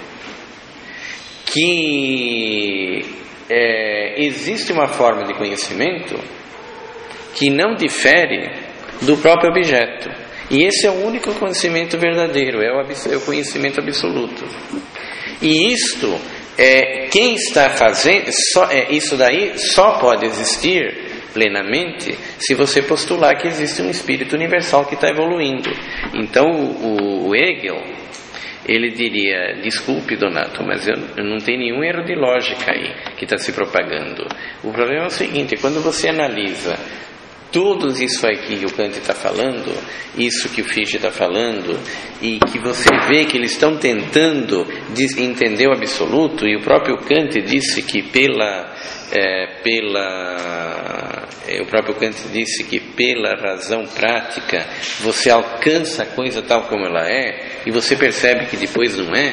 que é, existe uma forma de conhecimento que não difere do próprio objeto, e esse é o único conhecimento verdadeiro, é o, é o conhecimento absoluto. E isto é, quem está fazendo só, é, isso daí só pode existir plenamente se você postular que existe um espírito universal que está evoluindo. Então o, o Hegel, ele diria: desculpe, Donato, mas eu, eu não tenho nenhum erro de lógica aí que está se propagando. O problema é o seguinte: quando você analisa tudo isso aqui que o Kant está falando, isso que o Fichte está falando, e que você vê que eles estão tentando entender o absoluto, e o próprio Kant disse que pela é, pela é, o próprio Kant disse que pela razão prática você alcança a coisa tal como ela é, e você percebe que depois não é.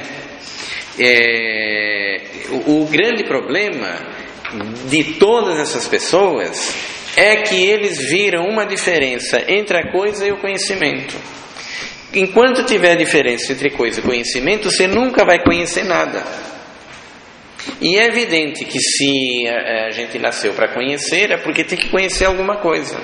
É o, o grande problema de todas essas pessoas é que eles viram uma diferença entre a coisa e o conhecimento. Enquanto tiver diferença entre coisa e conhecimento, você nunca vai conhecer nada. E é evidente que se a gente nasceu para conhecer, é porque tem que conhecer alguma coisa.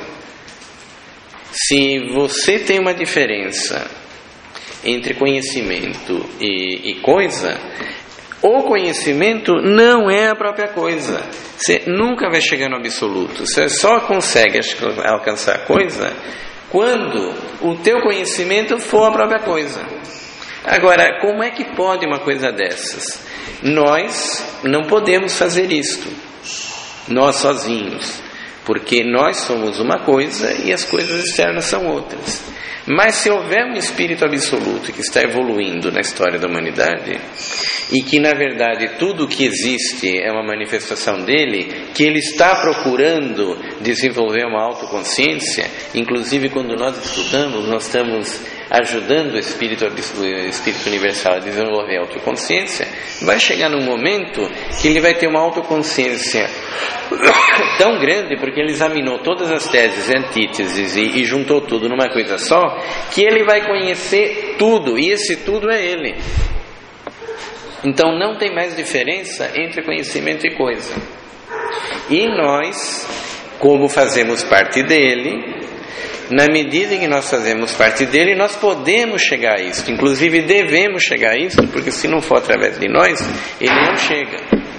Se você tem uma diferença entre conhecimento e, e coisa, o conhecimento não é a própria coisa. Você nunca vai chegar no absoluto. Você só consegue alcançar a coisa quando o teu conhecimento for a própria coisa. Agora, como é que pode uma coisa dessas? Nós não podemos fazer isto, nós sozinhos, porque nós somos uma coisa e as coisas externas são outras. Mas se houver um espírito absoluto que está evoluindo na história da humanidade, e que na verdade tudo o que existe é uma manifestação dele, que ele está procurando desenvolver uma autoconsciência, inclusive quando nós estudamos, nós estamos ajudando o espírito, o espírito universal a desenvolver a autoconsciência, vai chegar num momento que ele vai ter uma autoconsciência tão grande, porque ele examinou todas as teses e antíteses e, e juntou tudo numa coisa só, que ele vai conhecer tudo, e esse tudo é ele. Então não tem mais diferença entre conhecimento e coisa. E nós, como fazemos parte dele, na medida em que nós fazemos parte dele, nós podemos chegar a isso. Inclusive devemos chegar a isso, porque se não for através de nós, ele não chega.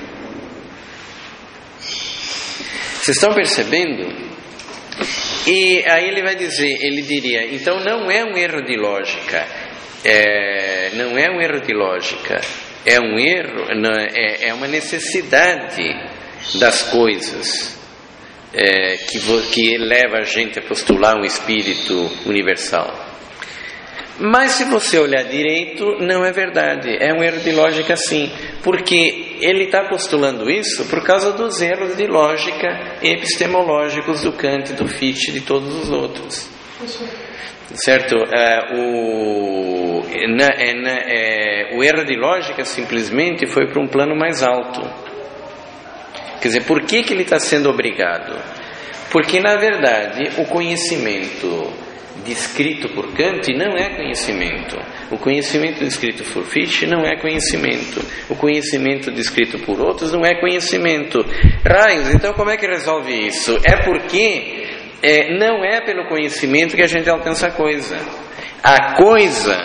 Vocês estão percebendo? E aí ele vai dizer, ele diria, então não é um erro de lógica, é, não é um erro de lógica, é um erro, não, é, é uma necessidade das coisas é, que, que leva a gente a postular um espírito universal. Mas se você olhar direito, não é verdade, é um erro de lógica sim, porque ele está postulando isso por causa dos erros de lógica epistemológicos do Kant, do Fichte e de todos os outros. Certo? É, o, na, é, na, é, o erro de lógica simplesmente foi para um plano mais alto. Quer dizer, por que, que ele está sendo obrigado? Porque na verdade o conhecimento descrito por Kant não é conhecimento. O conhecimento descrito por Fichte não é conhecimento. O conhecimento descrito por outros não é conhecimento. Raios, então como é que resolve isso? É porque é, não é pelo conhecimento que a gente alcança a coisa. A coisa,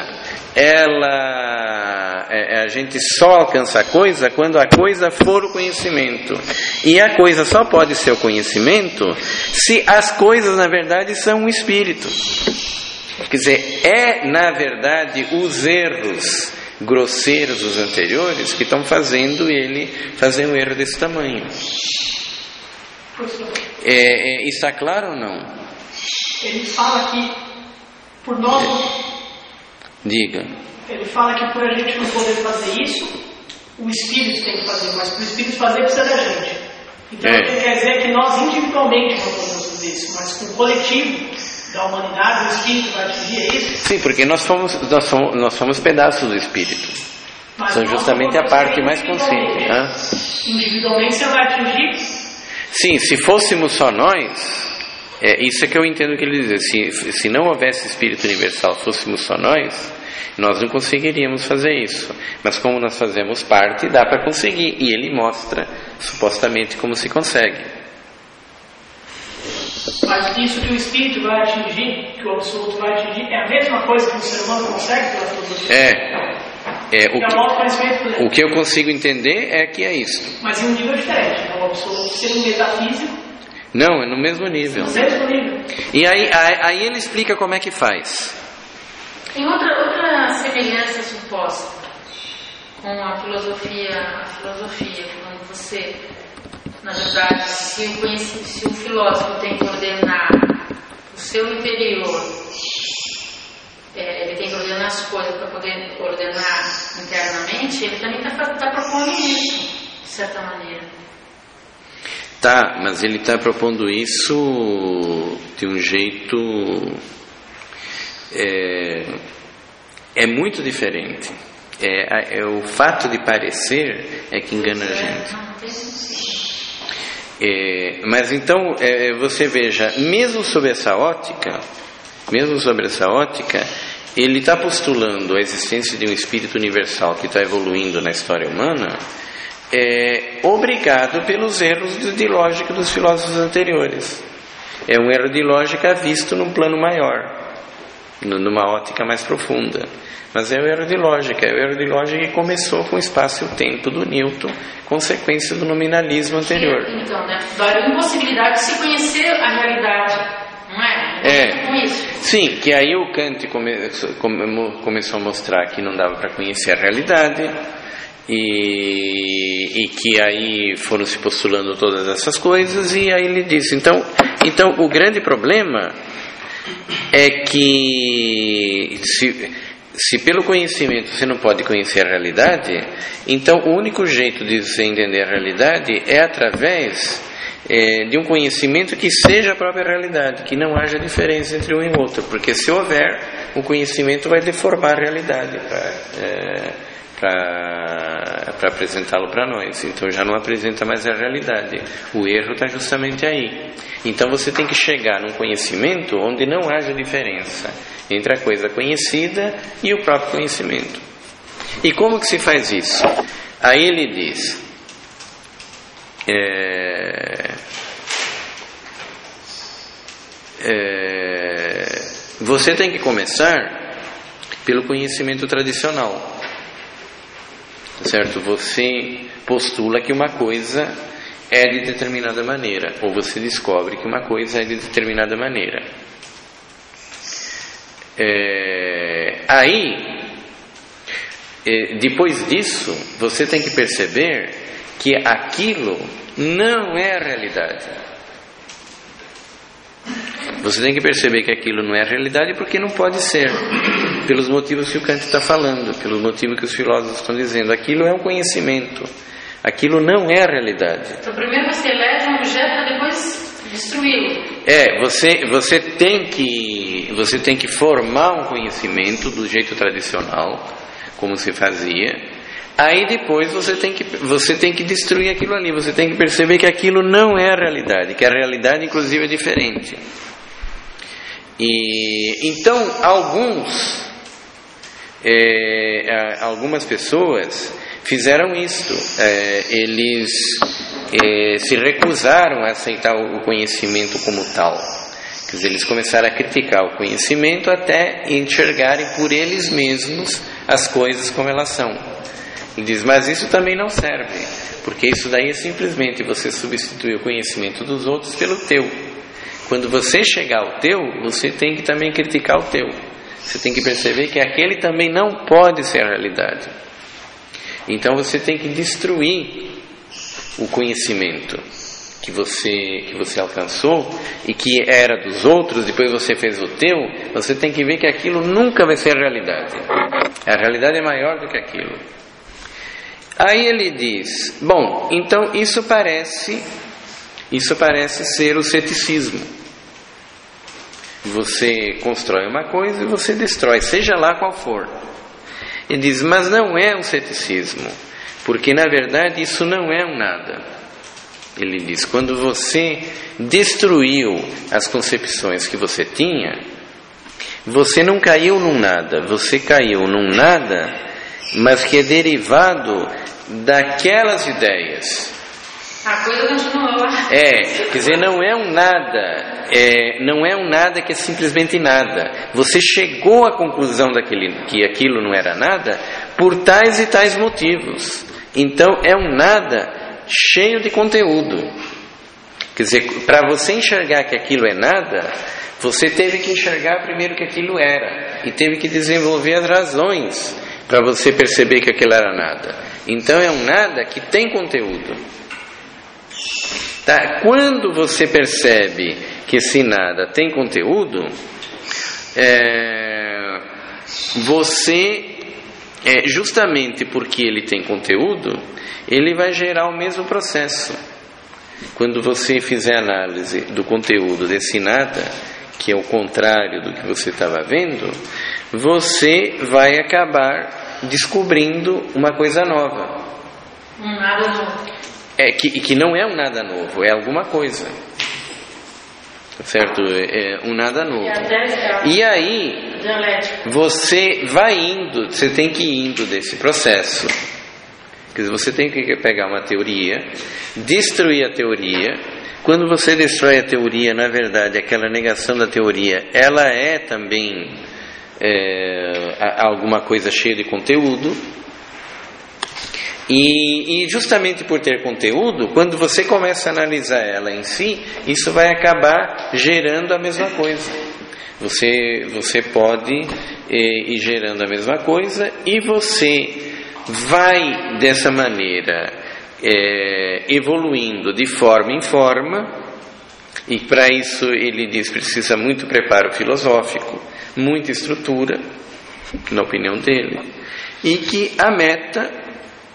ela, é, a gente só alcança a coisa quando a coisa for o conhecimento. E a coisa só pode ser o conhecimento se as coisas, na verdade, são um espírito. Quer dizer, é, na verdade, os erros grosseiros dos anteriores que estão fazendo ele fazer um erro desse tamanho. É, é, está claro ou não? Ele fala que, por nós... Diga. Ele fala que por a gente não poder fazer isso, o Espírito tem que fazer, mas para o Espírito fazer precisa da gente. Então, é. Ele quer dizer que nós individualmente não podemos fazer isso, mas com o coletivo da humanidade, o Espírito vai atingir isso. Sim, porque nós somos, nós somos, nós somos pedaços do Espírito. Mas são justamente a parte mais consciente. Hã? Individualmente você vai atingir? Sim, se fôssemos só nós... É, isso é que eu entendo que ele diz. Se, se não houvesse espírito universal, fôssemos só nós, nós não conseguiríamos fazer isso. Mas como nós fazemos parte, dá para conseguir. E ele mostra, supostamente, como se consegue. Mas isso que o espírito vai atingir, que o absoluto vai atingir, é a mesma coisa que o ser humano consegue pela filosofia? É. é o, que, o que eu consigo entender é que é isso. Mas em um nível diferente. Né? O absoluto ser um metafísico. Não, é no mesmo nível. No mesmo nível. E aí, aí, aí ele explica como é que faz. Tem outra, outra semelhança suposta com a filosofia, a filosofia, quando você, na verdade, se o, conheci, se o filósofo tem que ordenar o seu interior, é, ele tem que ordenar as coisas para poder ordenar internamente, ele também está tá propondo isso, de certa maneira. Tá, mas ele está propondo isso de um jeito é, é muito diferente. É, é o fato de parecer é que engana a gente. É, mas então é, você veja, mesmo sob essa ótica, mesmo sobre essa ótica, ele está postulando a existência de um espírito universal que está evoluindo na história humana. É, obrigado pelos erros de lógica dos filósofos anteriores. É um erro de lógica visto num plano maior, numa ótica mais profunda. Mas é o erro de lógica, é o erro de lógica que começou com o espaço e o tempo do Newton, consequência do nominalismo anterior. Então, né? Da impossibilidade de se conhecer a realidade, não é? É, com isso. Sim, que aí o Kant come, come, começou a mostrar que não dava para conhecer a realidade. E, e que aí foram se postulando todas essas coisas, e aí ele disse, então, então o grande problema é que se, se pelo conhecimento você não pode conhecer a realidade, então o único jeito de você entender a realidade é através é, de um conhecimento que seja a própria realidade, que não haja diferença entre um e outro, porque se houver, o conhecimento vai deformar a realidade para... É, para apresentá-lo para nós. Então já não apresenta mais a realidade. O erro está justamente aí. Então você tem que chegar num conhecimento onde não haja diferença entre a coisa conhecida e o próprio conhecimento. E como que se faz isso? Aí ele diz, é, é, você tem que começar pelo conhecimento tradicional, certo? Você postula que uma coisa é de determinada maneira, ou você descobre que uma coisa é de determinada maneira. É, aí, é, depois disso, você tem que perceber que aquilo não é a realidade. Você tem que perceber que aquilo não é a realidade porque não pode ser, pelos motivos que o Kant está falando, pelos motivos que os filósofos estão dizendo. Aquilo é um conhecimento, aquilo não é a realidade. Então primeiro você elege um objeto para depois destruí-lo. É, você, você, tem que, você tem que formar um conhecimento do jeito tradicional, como se fazia. Aí depois você tem, que, você tem que destruir aquilo ali. Você tem que perceber que aquilo não é a realidade, que a realidade inclusive é diferente. E então alguns é, algumas pessoas fizeram isto. É, eles é, se recusaram a aceitar o conhecimento como tal. Quer dizer, eles começaram a criticar o conhecimento até enxergarem por eles mesmos as coisas como elas são. Ele diz, mas isso também não serve, porque isso daí é simplesmente você substituir o conhecimento dos outros pelo teu. Quando você chegar ao teu, você tem que também criticar o teu. Você tem que perceber que aquele também não pode ser a realidade. Então você tem que destruir o conhecimento que você, que você alcançou e que era dos outros, depois você fez o teu. Você tem que ver que aquilo nunca vai ser a realidade. A realidade é maior do que aquilo. Aí ele diz, bom, então isso parece, isso parece ser o ceticismo. Você constrói uma coisa e você destrói, seja lá qual for. Ele diz, mas não é um ceticismo, porque na verdade isso não é um nada. Ele diz, quando você destruiu as concepções que você tinha, você não caiu num nada, você caiu num nada, mas que é derivado daquelas ideias. A coisa continua lá. É, quer dizer, não é um nada, é, não é um nada que é simplesmente nada. Você chegou à conclusão daquele, que aquilo não era nada por tais e tais motivos. Então é um nada cheio de conteúdo. Quer dizer, para você enxergar que aquilo é nada, você teve que enxergar primeiro que aquilo era, e teve que desenvolver as razões para você perceber que aquilo era nada. Então é um nada que tem conteúdo. Tá? Quando você percebe que esse nada tem conteúdo, é, você, é, justamente porque ele tem conteúdo, ele vai gerar o mesmo processo. Quando você fizer análise do conteúdo desse nada, que é o contrário do que você estava vendo, você vai acabar descobrindo uma coisa nova. Um nada novo. É, que, que não é um nada novo, é alguma coisa. Certo? É um nada novo. E aí, você vai indo, você tem que ir indo desse processo. Quer dizer, você tem que pegar uma teoria, destruir a teoria. Quando você destrói a teoria, na verdade, aquela negação da teoria, ela é também é, alguma coisa cheia de conteúdo. E, e justamente por ter conteúdo, quando você começa a analisar ela em si, isso vai acabar gerando a mesma coisa. Você, você pode é, ir gerando a mesma coisa e você vai dessa maneira é, evoluindo de forma em forma. E para isso ele diz, precisa muito preparo filosófico, muita estrutura, na opinião dele, e que a meta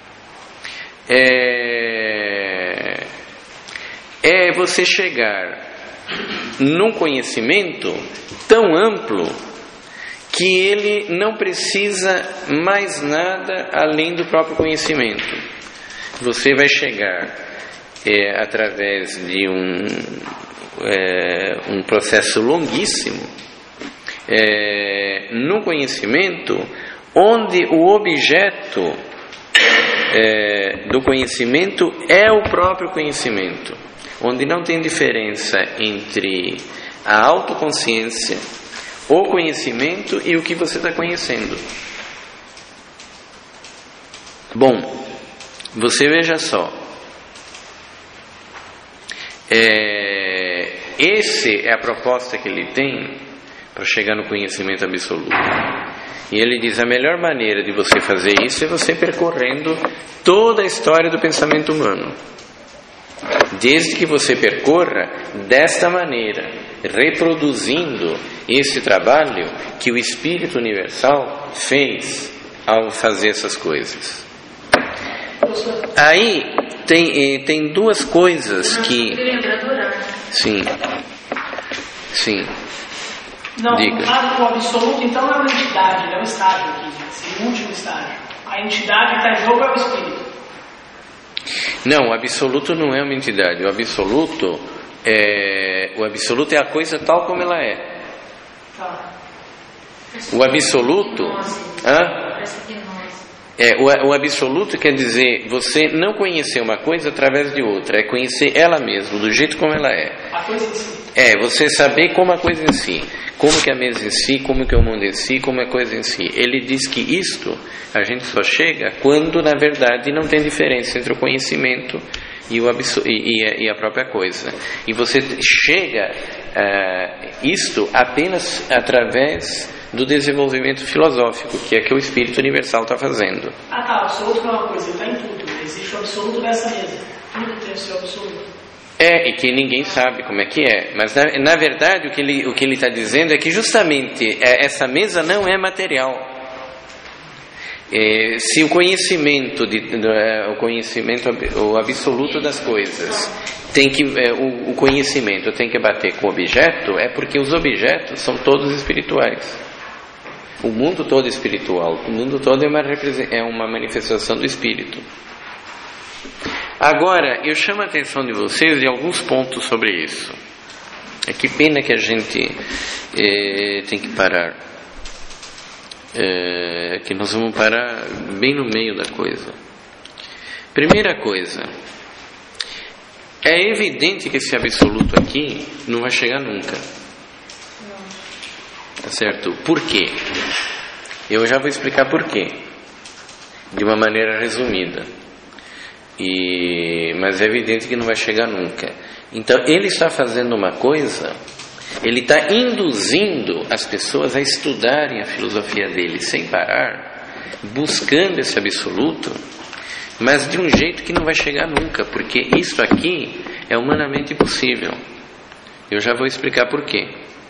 É, é você chegar num conhecimento tão amplo que ele não precisa mais nada além do próprio conhecimento. Você vai chegar é, através de um, é, um processo longuíssimo é, num conhecimento onde o objeto é, do conhecimento é o próprio conhecimento, onde não tem diferença entre a autoconsciência, o conhecimento e o que você está conhecendo. Bom, você veja só, é, esse é a proposta que ele tem para chegar no conhecimento absoluto. E ele diz: a melhor maneira de você fazer isso é você percorrendo toda a história do pensamento humano, desde que você percorra desta maneira, reproduzindo esse trabalho que o Espírito Universal fez ao fazer essas coisas. Aí tem, tem duas coisas que... Sim, sim. Não, Diga. o absoluto então é uma entidade, é um estágio aqui, esse último estágio. A entidade que está em jogo é o Espírito. Não, o absoluto não é uma entidade. O absoluto é, o absoluto é a coisa tal como ela é. Tá. O absoluto... Hã? É, o, o absoluto quer dizer você não conhecer uma coisa através de outra, é conhecer ela mesma, do jeito como ela é. A coisa em si. É, você saber como a coisa em si, como que é a mesa em si, como que é o mundo em si, como é a coisa em si. Ele diz que isto a gente só chega quando na verdade não tem diferença entre o conhecimento e, o abso- e, e, a, e a própria coisa. E você chega a uh, isto apenas através do desenvolvimento filosófico, que é que o Espírito Universal está fazendo. Ah tá, o absoluto não é uma coisa, ele está em tudo. Existe o absoluto dessa mesa. Tudo tem o seu absoluto. É, e que ninguém sabe como é que é. Mas, na, na verdade, o que ele o que ele está dizendo é que justamente é, essa mesa não é material. É, se o conhecimento, de, do, é, o conhecimento, o absoluto das coisas, tem que, é, o, o conhecimento tem que bater com o objeto, é porque os objetos são todos espirituais. O mundo todo é espiritual. O mundo todo é uma, é uma manifestação do Espírito. Agora, eu chamo a atenção de vocês de alguns pontos sobre isso. É que pena que a gente é, tem que parar. É, que nós vamos parar bem no meio da coisa. Primeira coisa, é evidente que esse absoluto aqui não vai chegar nunca. Tá certo? Por quê? Eu já vou explicar por quê, de uma maneira resumida. E, mas é evidente que não vai chegar nunca. Então ele está fazendo uma coisa, ele está induzindo as pessoas a estudarem a filosofia dele sem parar, buscando esse absoluto, mas de um jeito que não vai chegar nunca, porque isso aqui é humanamente impossível. Eu já vou explicar por quê.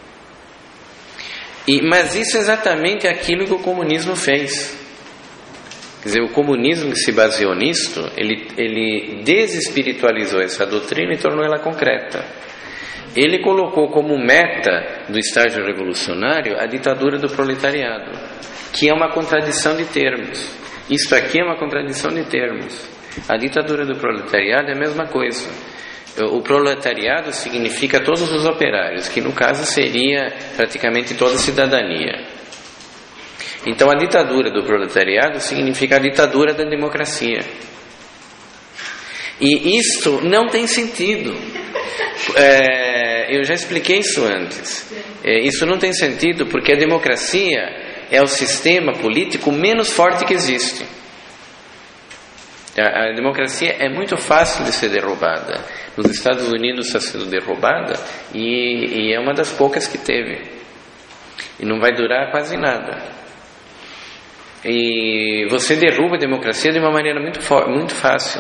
E, mas isso é exatamente aquilo que o comunismo fez. Quer dizer, o comunismo que se baseou nisto, ele, ele desespiritualizou essa doutrina e tornou ela concreta. Ele colocou como meta do estágio revolucionário a ditadura do proletariado, que é uma contradição de termos. Isto aqui é uma contradição de termos. A ditadura do proletariado é a mesma coisa. O proletariado significa todos os operários, que no caso seria praticamente toda a cidadania. Então a ditadura do proletariado significa a ditadura da democracia. E isto não tem sentido. É, eu já expliquei isso antes. É, isso não tem sentido porque a democracia é o sistema político menos forte que existe. A, a democracia é muito fácil de ser derrubada. Nos Estados Unidos está sendo derrubada e, e é uma das poucas que teve. E não vai durar quase nada. E você derruba a democracia de uma maneira muito, muito fácil.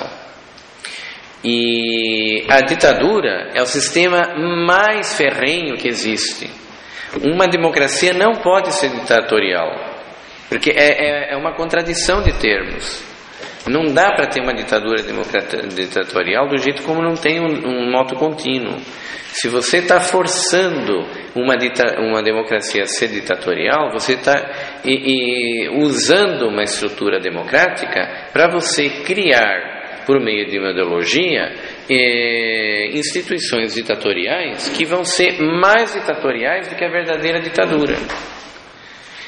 E a ditadura é o sistema mais ferrenho que existe. Uma democracia não pode ser ditatorial, porque é, é, é uma contradição de termos. Não dá para ter uma ditadura ditatorial do jeito como não tem um, um moto contínuo. Se você está forçando uma, dita, uma democracia a ser ditatorial, você está e, e, usando uma estrutura democrática para você criar, por meio de uma ideologia, eh, instituições ditatoriais que vão ser mais ditatoriais do que a verdadeira ditadura.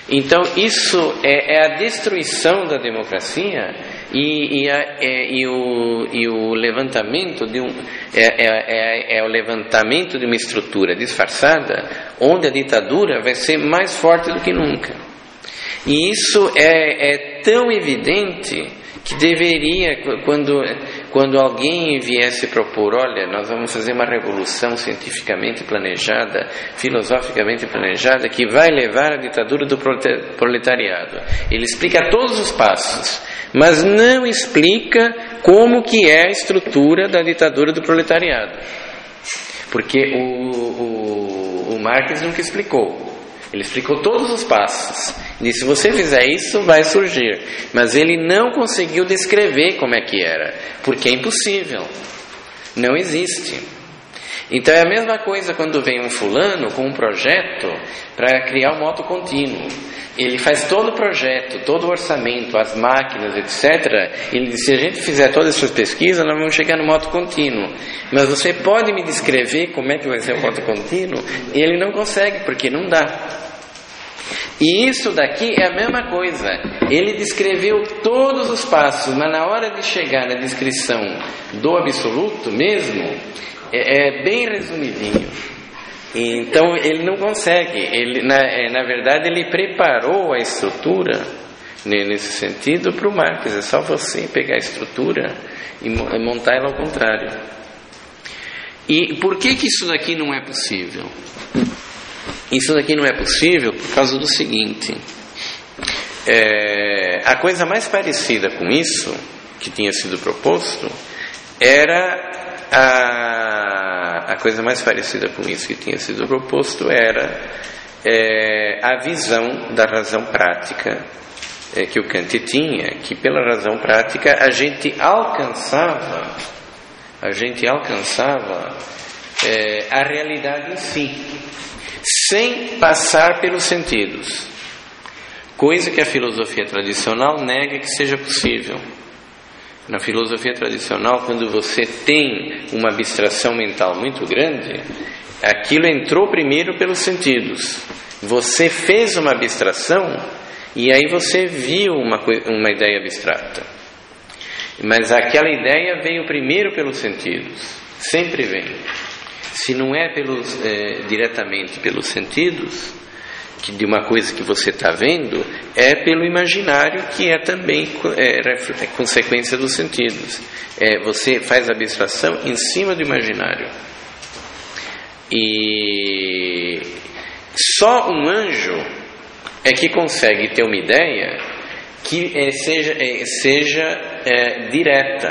Então isso é, é a destruição da democracia e, e, a, é, e, o, e o levantamento de um é, é, é, é o levantamento de uma estrutura disfarçada, onde a ditadura vai ser mais forte do que nunca. E isso é, é tão evidente que deveria, quando, quando alguém viesse propor, olha, nós vamos fazer uma revolução cientificamente planejada, filosoficamente planejada, que vai levar à ditadura do proletariado. Ele explica todos os passos, mas não explica como que é a estrutura da ditadura do proletariado. Porque o, o, o Marx nunca explicou. Ele explicou todos os passos. Disse, se você fizer isso, vai surgir. Mas ele não conseguiu descrever como é que era, porque é impossível. Não existe. Então é a mesma coisa quando vem um fulano com um projeto para criar um moto contínuo. Ele faz todo o projeto, todo o orçamento, as máquinas, etcétera. Ele diz, se a gente fizer todas essas pesquisas, nós vamos chegar no moto contínuo. Mas você pode me descrever como é que vai ser o moto contínuo? E ele não consegue, porque não dá. E isso daqui é a mesma coisa. Ele descreveu todos os passos, mas na hora de chegar na descrição do absoluto mesmo, é, é bem resumidinho. Então ele não consegue. Ele, na, é, na verdade, ele preparou a estrutura nesse sentido para o Marx. É só você pegar a estrutura e montar ela ao contrário. E por que que isso daqui não é possível? Isso daqui não é possível por causa do seguinte, é, a coisa mais parecida com isso, que tinha sido proposto, era a, a coisa mais parecida com isso que tinha sido proposto era é, a visão da razão prática é, que o Kant tinha, que pela razão prática a gente alcançava, a gente alcançava é, a realidade em si, sem passar pelos sentidos, coisa que a filosofia tradicional nega que seja possível. Na filosofia tradicional, quando você tem uma abstração mental muito grande, aquilo entrou primeiro pelos sentidos. Você fez uma abstração e aí você viu uma, uma ideia abstrata. Mas aquela ideia veio primeiro pelos sentidos, sempre vem. Se não é pelos, é, diretamente pelos sentidos, que de uma coisa que você está vendo, é pelo imaginário, que é também é, é consequência dos sentidos. É, você faz a abstração em cima do imaginário. E só um anjo é que consegue ter uma ideia que é, seja, é, seja é, direta,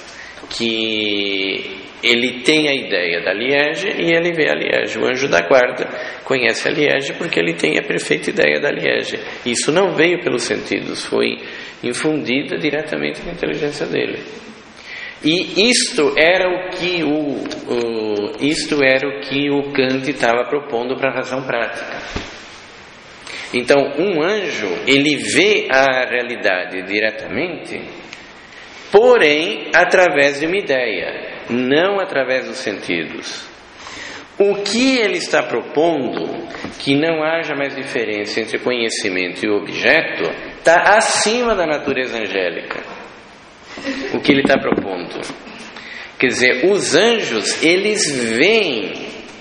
que ele tem a ideia da Liege e ele vê a Liege. O anjo da guarda conhece a Liege porque ele tem a perfeita ideia da Liege. Isso não veio pelos sentidos, foi infundida diretamente na inteligência dele. E isto era o que o, o, isto era o, que o Kant estava propondo para a razão prática. Então, um anjo, ele vê a realidade diretamente, porém, através de uma ideia, não através dos sentidos. O que ele está propondo, que não haja mais diferença entre conhecimento e objeto, está acima da natureza angélica. O que ele está propondo. Quer dizer, os anjos, eles veem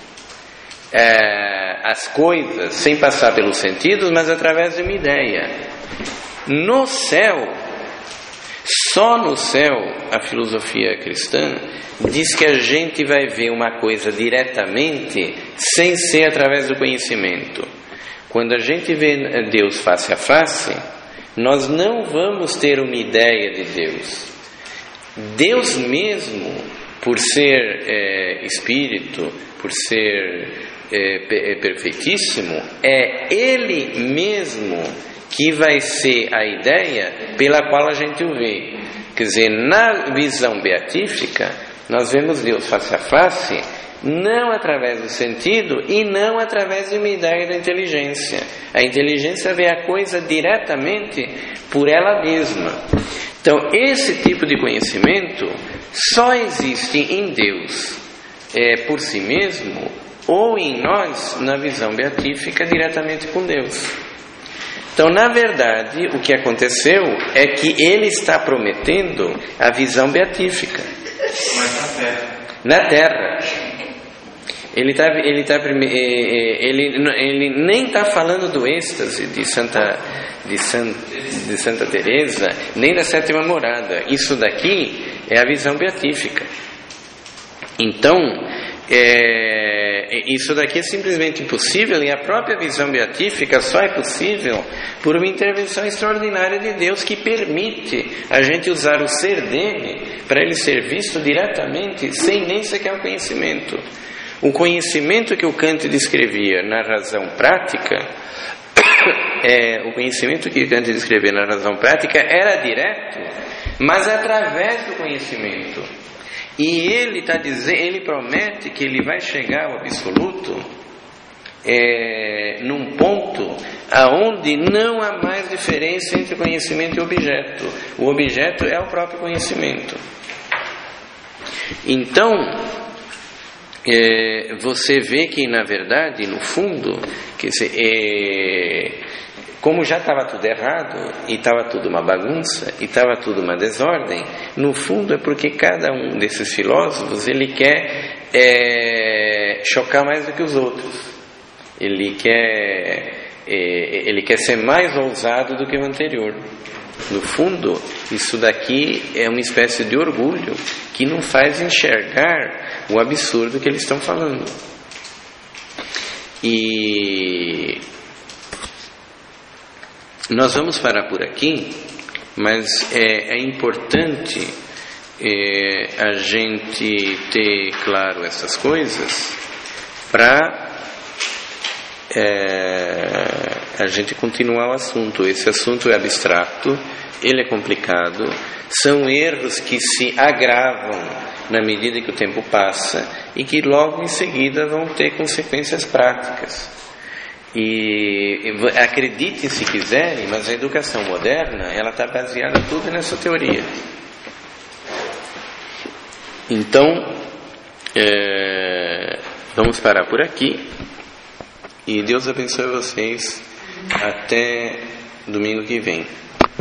é, as coisas sem passar pelos sentidos, mas através de uma ideia. No céu, só no céu, a filosofia cristã diz que a gente vai ver uma coisa diretamente sem ser através do conhecimento. Quando a gente vê Deus face a face, nós não vamos ter uma ideia de Deus. Deus mesmo, por ser é, espírito, por ser é, perfeitíssimo, é Ele mesmo que vai ser a ideia pela qual a gente o vê. Quer dizer, na visão beatífica, nós vemos Deus face a face, não através do sentido e não através de uma ideia da inteligência. A inteligência vê a coisa diretamente por ela mesma. Então, esse tipo de conhecimento só existe em Deus é, por si mesmo ou em nós na visão beatífica diretamente com Deus. Então, na verdade, o que aconteceu é que ele está prometendo a visão beatífica. Mas na terra. Na terra. Ele, tá, ele, tá, ele, ele nem está falando do êxtase de Santa, de, San, de Santa Teresa, nem da sétima morada. Isso daqui é a visão beatífica. Então, é, isso daqui é simplesmente impossível, e a própria visão beatífica só é possível por uma intervenção extraordinária de Deus que permite a gente usar o ser dele para ele ser visto diretamente, sem nem sequer o conhecimento. O conhecimento que o Kant descrevia na razão prática, é, o conhecimento que Kant descrevia na razão prática era direto, mas através do conhecimento. E ele tá dizendo, ele promete que ele vai chegar ao absoluto é, num ponto aonde não há mais diferença entre conhecimento e objeto. O objeto é o próprio conhecimento. Então, é, você vê que na verdade, no fundo, que se, é, como já estava tudo errado, e estava tudo uma bagunça, e estava tudo uma desordem, no fundo é porque cada um desses filósofos, ele quer é, chocar mais do que os outros. Ele quer, é, ele quer ser mais ousado do que o anterior. No fundo, isso daqui é uma espécie de orgulho que não faz enxergar o absurdo que eles estão falando. E nós vamos parar por aqui, mas é, é importante é, a gente ter claro essas coisas para é, a gente continuar o assunto. Esse assunto é abstrato, ele é complicado, são erros que se agravam na medida que o tempo passa e que logo em seguida vão ter consequências práticas. E acreditem se quiserem, mas a educação moderna, ela está baseada tudo nessa teoria. Então, é, vamos parar por aqui, e Deus abençoe vocês até domingo que vem.